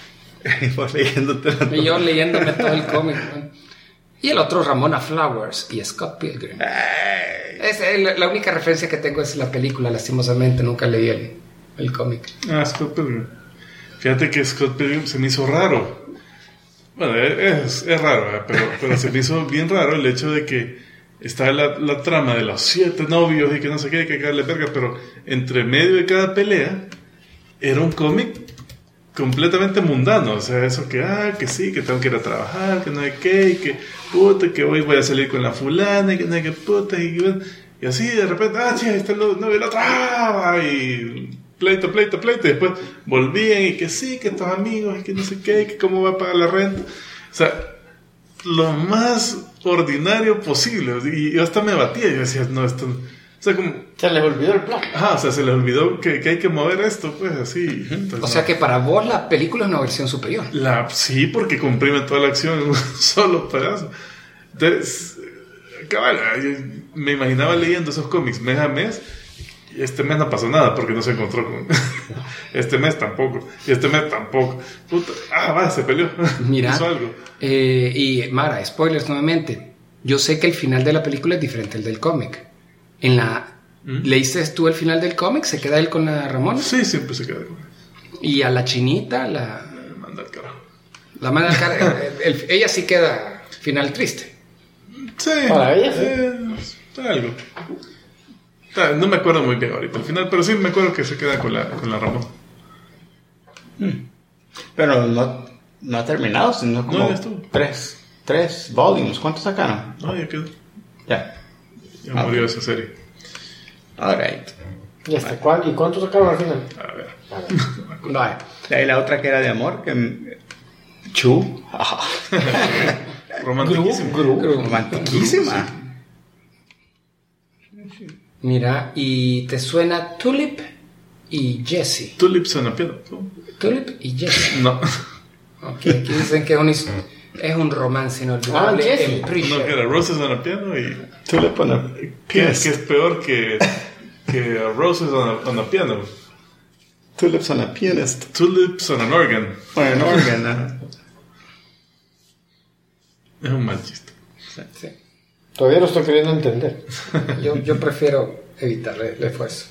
Y yo leyéndome todo el cómic. Y el otro, Ramona Flowers y Scott Pilgrim. La única referencia que tengo es la película, lastimosamente. Nunca leí el cómic. Scott Pilgrim. Fíjate que Scott Pilgrim se me hizo raro. Bueno, es raro, pero se me hizo bien raro el hecho de que está la trama de los 7 novios y que no sé qué, hay que caerle verga, pero entre medio de cada pelea era un cómic completamente mundano. O sea, eso que sí, que tengo que ir a trabajar, que no hay qué, y que puta, que hoy voy a salir con la fulana, y que no hay que puta, y así de repente, sí, ahí está el novio de la otra, y pleito, y después volvían y que sí, que estos amigos, y que no sé qué, y que cómo va a pagar la renta. O sea, lo más ordinario posible. Y yo hasta me batía, yo decía, no, esto... O sea, como... Se les olvidó el plan. Ajá, o sea, se les olvidó que hay que mover esto, pues, así. Entonces, o sea que para vos la película es una versión superior. Sí, porque comprime toda la acción en un solo pedazo. Entonces, cabal, me imaginaba leyendo esos cómics mes a mes. Y este mes no pasó nada porque no se encontró con... Este mes tampoco. Y este mes tampoco. Puta, se peleó. Mira, hizo algo. Y Mara, spoilers nuevamente. Yo sé que el final de la película es diferente al del cómic. ¿Leíste tú el final del cómic? ¿Se queda él con la Ramona? Sí, siempre se queda con él. Y a la chinita manda al carajo. La manda al carajo. Ella sí queda final triste. Sí. Para ella, sí. Algo. No me acuerdo muy bien ahorita al final, pero sí me acuerdo que se queda con la Ramona. Pero no ha terminado, sino como ya estuvo. tres volumes. ¿Cuántos sacaron? No, ya quedó. Ya. Ya murió esa serie. Alright. ¿Y ¿Y cuántos sacaron al final? A ver. Vale. De ahí la otra que era de amor, que... Chu. Romantiquísima. Romantiquísima. Mira, y te suena Tulip y Jessie. Tulip suena piano. Tulip y Jessie. No. Ok, aquí dicen que es un romance inolvidable. Jessie. No, que era Roses on a Piano y... Tulip on a que es peor que Roses on a Piano. Tulips on a pianist. Tulips on an organ. On an organ. Es un mal chiste. Sí. Todavía lo estoy queriendo entender. Yo prefiero evitar el esfuerzo.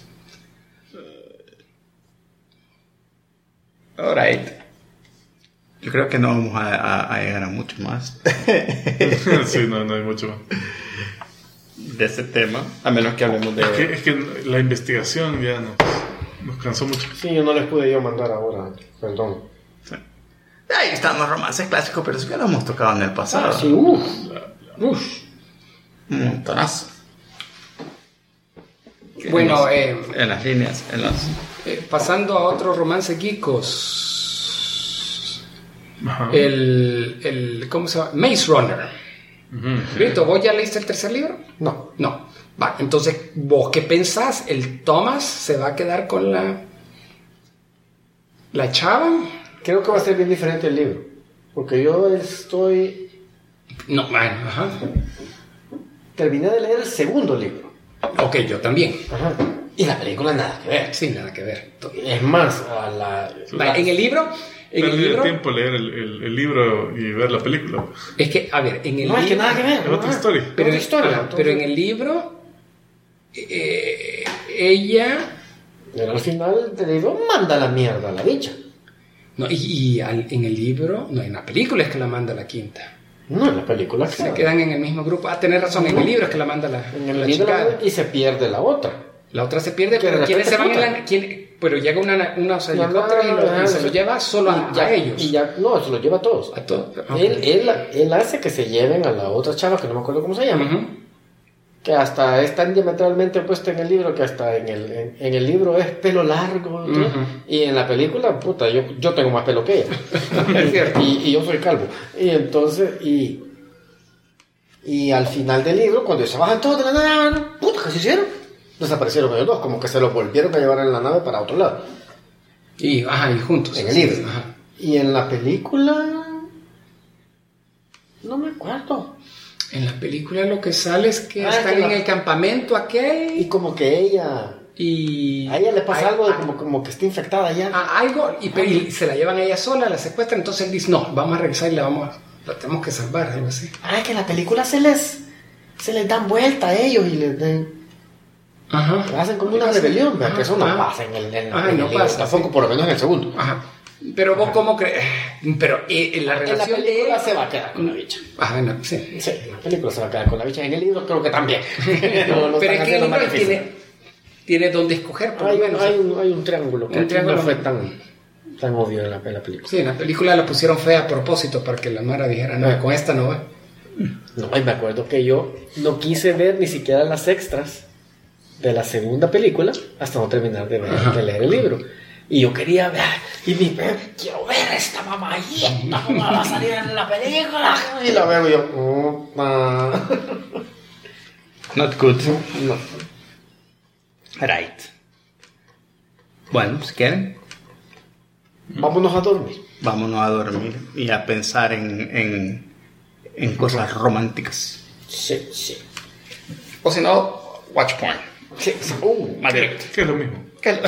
Alright. Yo creo que no vamos a llegar a mucho más. Sí, no hay mucho más. De ese tema, a menos que hablemos de... Es que la investigación ya nos cansó mucho. Sí, yo no les pude mandar ahora, perdón. Sí. Ahí están los romances clásicos, pero eso ya lo hemos tocado en el pasado. Sí, Un montonazo. Bueno, en las líneas, pasando a otros romances geekos. Ajá. ¿Cómo se llama? Maze Runner. Rito, ¿vos ya leíste el tercer libro? No. Va, entonces, ¿vos qué pensás? ¿El Thomas se va a quedar con la chava? Creo que va a ser bien diferente el libro. Porque yo No, bueno, ajá. terminé de leer el segundo libro. Ok, yo también. Ajá. Y la película nada que ver. Sí, nada que ver. Es más, En el libro... el tiempo leer el libro y ver la película. Es que, a ver, en el No, libro... es que nada que ver. Es otra historia. Pero, Otra historia, ajá, pero en el libro... ella... Pero al final te digo, manda la mierda a la bicha. No, en el libro... No, en la película es que la manda la quinta. No, en la película Se quedan en el mismo grupo. Tenés razón, en el libro es que la manda en el la libro chica. y se pierde la otra. La otra se pierde, Que de pero ¿quiénes se van repente en la...? Pero llega una helicóptero y se lo lleva solo a ellos. Y ya, no, se lo lleva a todos. A todos. Él hace que se lleven a la otra chava, que no me acuerdo cómo se llama. Ujú. Que hasta es tan diametralmente opuesta en el libro, que hasta en el libro es pelo largo. ¿sí? Y en la película, puta, yo tengo más pelo que ella. Es cierto. y yo soy calvo. Y entonces, y al final del libro, cuando se bajan todos de la nave, puta, ¿qué se hicieron? Desaparecieron ellos dos, como que se los volvieron a llevar en la nave para otro lado. Y juntos. En el libro. Ajá. Y en la película... No me acuerdo. En la película lo que sale es que están que en el campamento aquel. Y como que ella... Y A ella le pasa algo de como que está infectada ya. algo, y se la llevan a ella sola, la secuestran. Entonces él dice, no, vamos a regresar y la tenemos que salvar, algo así. Es que en la película se les dan vuelta a ellos y Ajá. hacen como una rebelión, ¿verdad? Que eso no pasa en el libro, tampoco, por lo menos en el segundo. Ajá. Pero vos cómo crees... Pero en la En la relación película de... se va a quedar con la bicha. Ajá, no, sí. Sí, en la película se va a quedar con la bicha. En el libro creo que también. Pero es que el libro tiene donde escoger, por lo menos. Hay un triángulo que Un triángulo. no fue tan obvio en la película. Sí, en la película la pusieron fea a propósito para que la Mara dijera, no, con esta no va. No, y me acuerdo que yo no quise ver ni siquiera las extras de la segunda película hasta no terminar de leer el libro. Y yo quería ver, quiero ver esta mamadita, cómo va a salir en la película. Y la veo y yo, Not good. no. Right. Bueno, si quieren, Vámonos a dormir. vámonos a dormir y a pensar en cosas románticas. Sí. O si no, watch porn. Sí. Más directo. Que es lo mismo.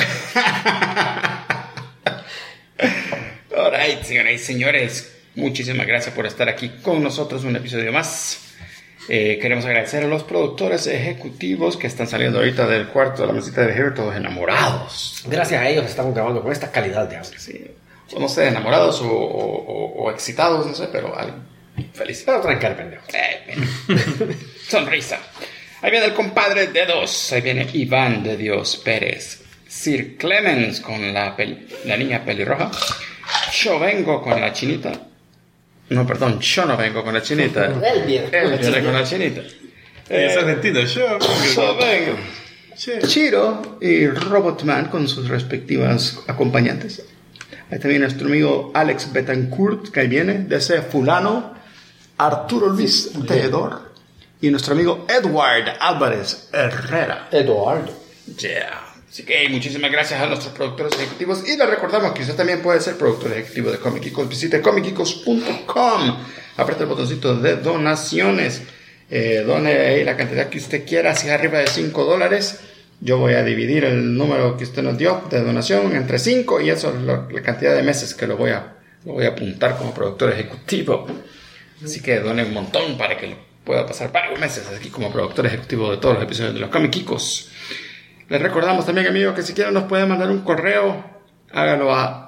Alright, señoras y señores, muchísimas gracias por estar aquí con nosotros un episodio más. Queremos agradecer a los productores ejecutivos que están saliendo ahorita del cuarto de la mesita de Behavior, todos enamorados. Gracias a ellos estamos grabando con esta calidad de audio. Sí. O no sé, enamorados o excitados, no sé, pero felices. Pero trancar, pendejo. Sonrisa. Ahí viene el compadre de dos. Ahí viene Iván de Dios Pérez. Sir Clemens con la niña pelirroja. Yo vengo con la chinita. No, perdón, yo no vengo con la chinita. Él viene con la chinita. Es argentino, yo vengo. Chiro y Robotman con sus respectivas acompañantes. Ahí también nuestro amigo Alex Betancourt, que ahí viene, de ese fulano, Arturo Luis Tejedor, y nuestro amigo Edward Álvarez Herrera. Eduardo. Yeah. Así que muchísimas gracias a nuestros productores ejecutivos y les recordamos que usted también puede ser productor ejecutivo de Comic Geekos. Visite comicgeekos.com, apriete el botoncito de donaciones, done ahí la cantidad que usted quiera. Si es arriba de $5, yo voy a dividir el número que usted nos dio de donación entre 5 y eso es la cantidad de meses que lo voy a apuntar como productor ejecutivo. Así que done un montón para que pueda pasar varios meses aquí como productor ejecutivo de todos los episodios de los Comic Geekos. Les recordamos también, amigos, que si quieren nos pueden mandar un correo, hágalo a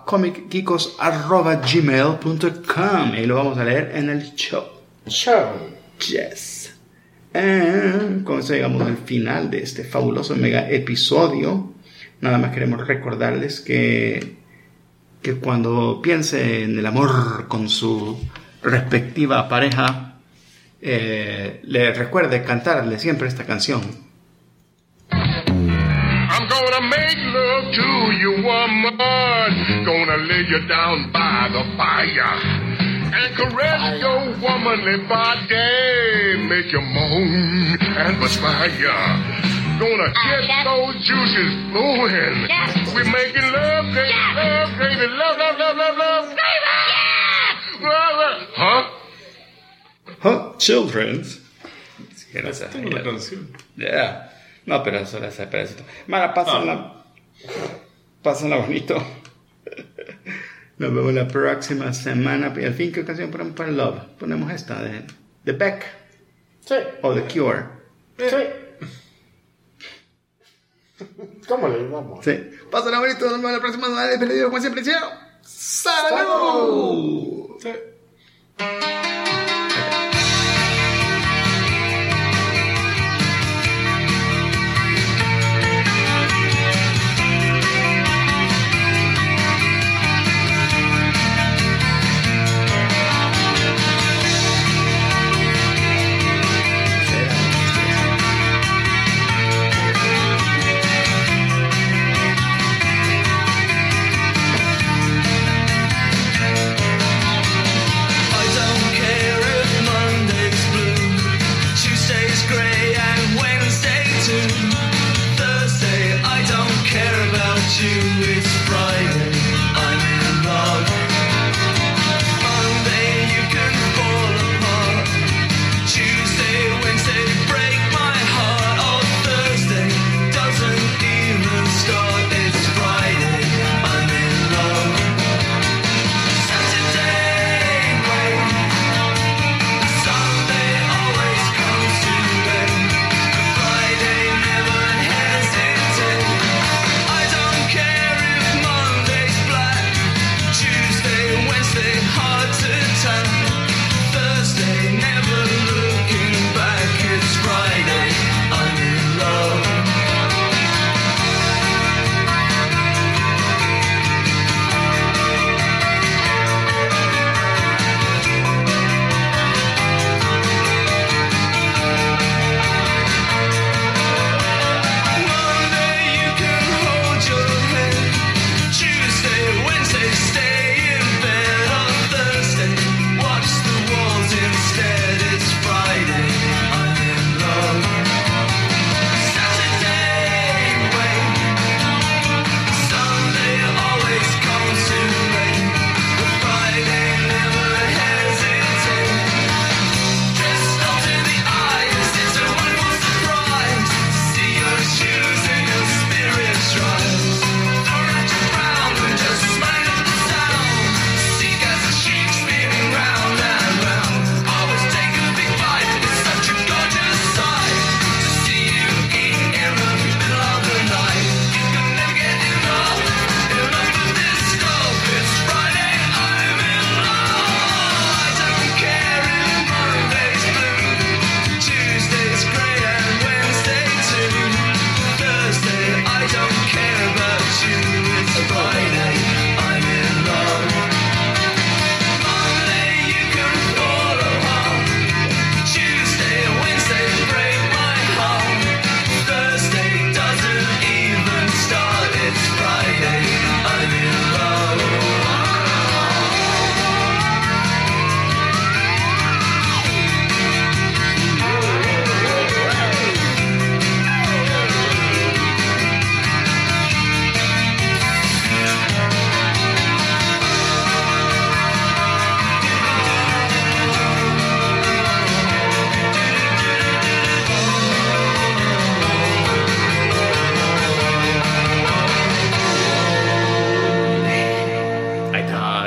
comicgeekos@gmail.com y lo vamos a leer en el show. Yes. Con eso llegamos al final de este fabuloso mega episodio. Nada más queremos recordarles que cuando piense en el amor con su respectiva pareja, le recuerde cantarle siempre esta canción. I'm gonna make love to you, woman. Gonna lay you down by the fire and caress your womanly body. Make you moan and perspire. Gonna get those juices flowing. Yes. We're making love, baby, Yes. love, baby, love, love, love, love, love, baby. Huh? Huh? Children. Tengo una canción. Yeah. No, pero eso es el pedacito. Mara, pásenla bonito. Nos vemos la próxima semana. Y al fin, ¿qué canción ponemos para Love? Ponemos esta de Beck. Sí. O The Cure. Sí. ¿Cómo le vamos? Sí. Pásenla bonito. Nos vemos la próxima semana. Despedido como siempre. ¡Salud! Sí.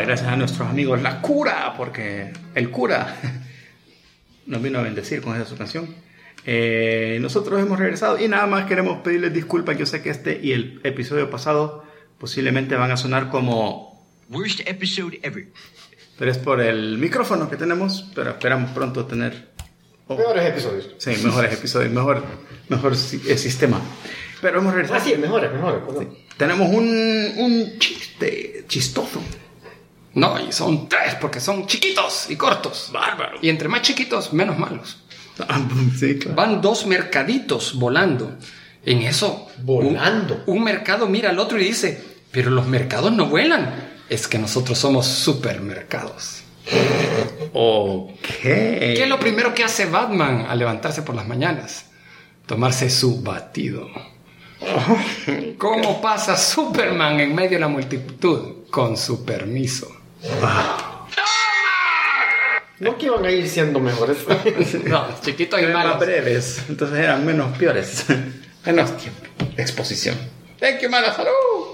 gracias a nuestros amigos La Cura, porque el cura nos vino a bendecir con esa su canción. Nosotros hemos regresado y nada más queremos pedirles disculpas. Yo sé que este y el episodio pasado posiblemente van a sonar como worst episode ever. Pero es por el micrófono que tenemos, pero esperamos pronto tener mejores episodios. Sí, mejores episodios, mejor sistema. Pero hemos regresado. Sí, mejores. Sí. Tenemos un chiste chistoso. No, y son 3 porque son chiquitos y cortos. Bárbaro. Y entre más chiquitos, menos malos. Sí, claro. Van 2 mercaditos volando. En eso, volando. Un mercado mira al otro y dice: pero los mercados no vuelan. Es que nosotros somos supermercados. Ok. ¿Qué es lo primero que hace Batman al levantarse por las mañanas? Tomarse su batido. ¿Cómo pasa Superman en medio de la multitud? Con su permiso. No que iban a ir siendo mejores. No, chiquitos y malos. Más breves, entonces eran menos peores. Menos tiempo de exposición. Thank you, mala salud.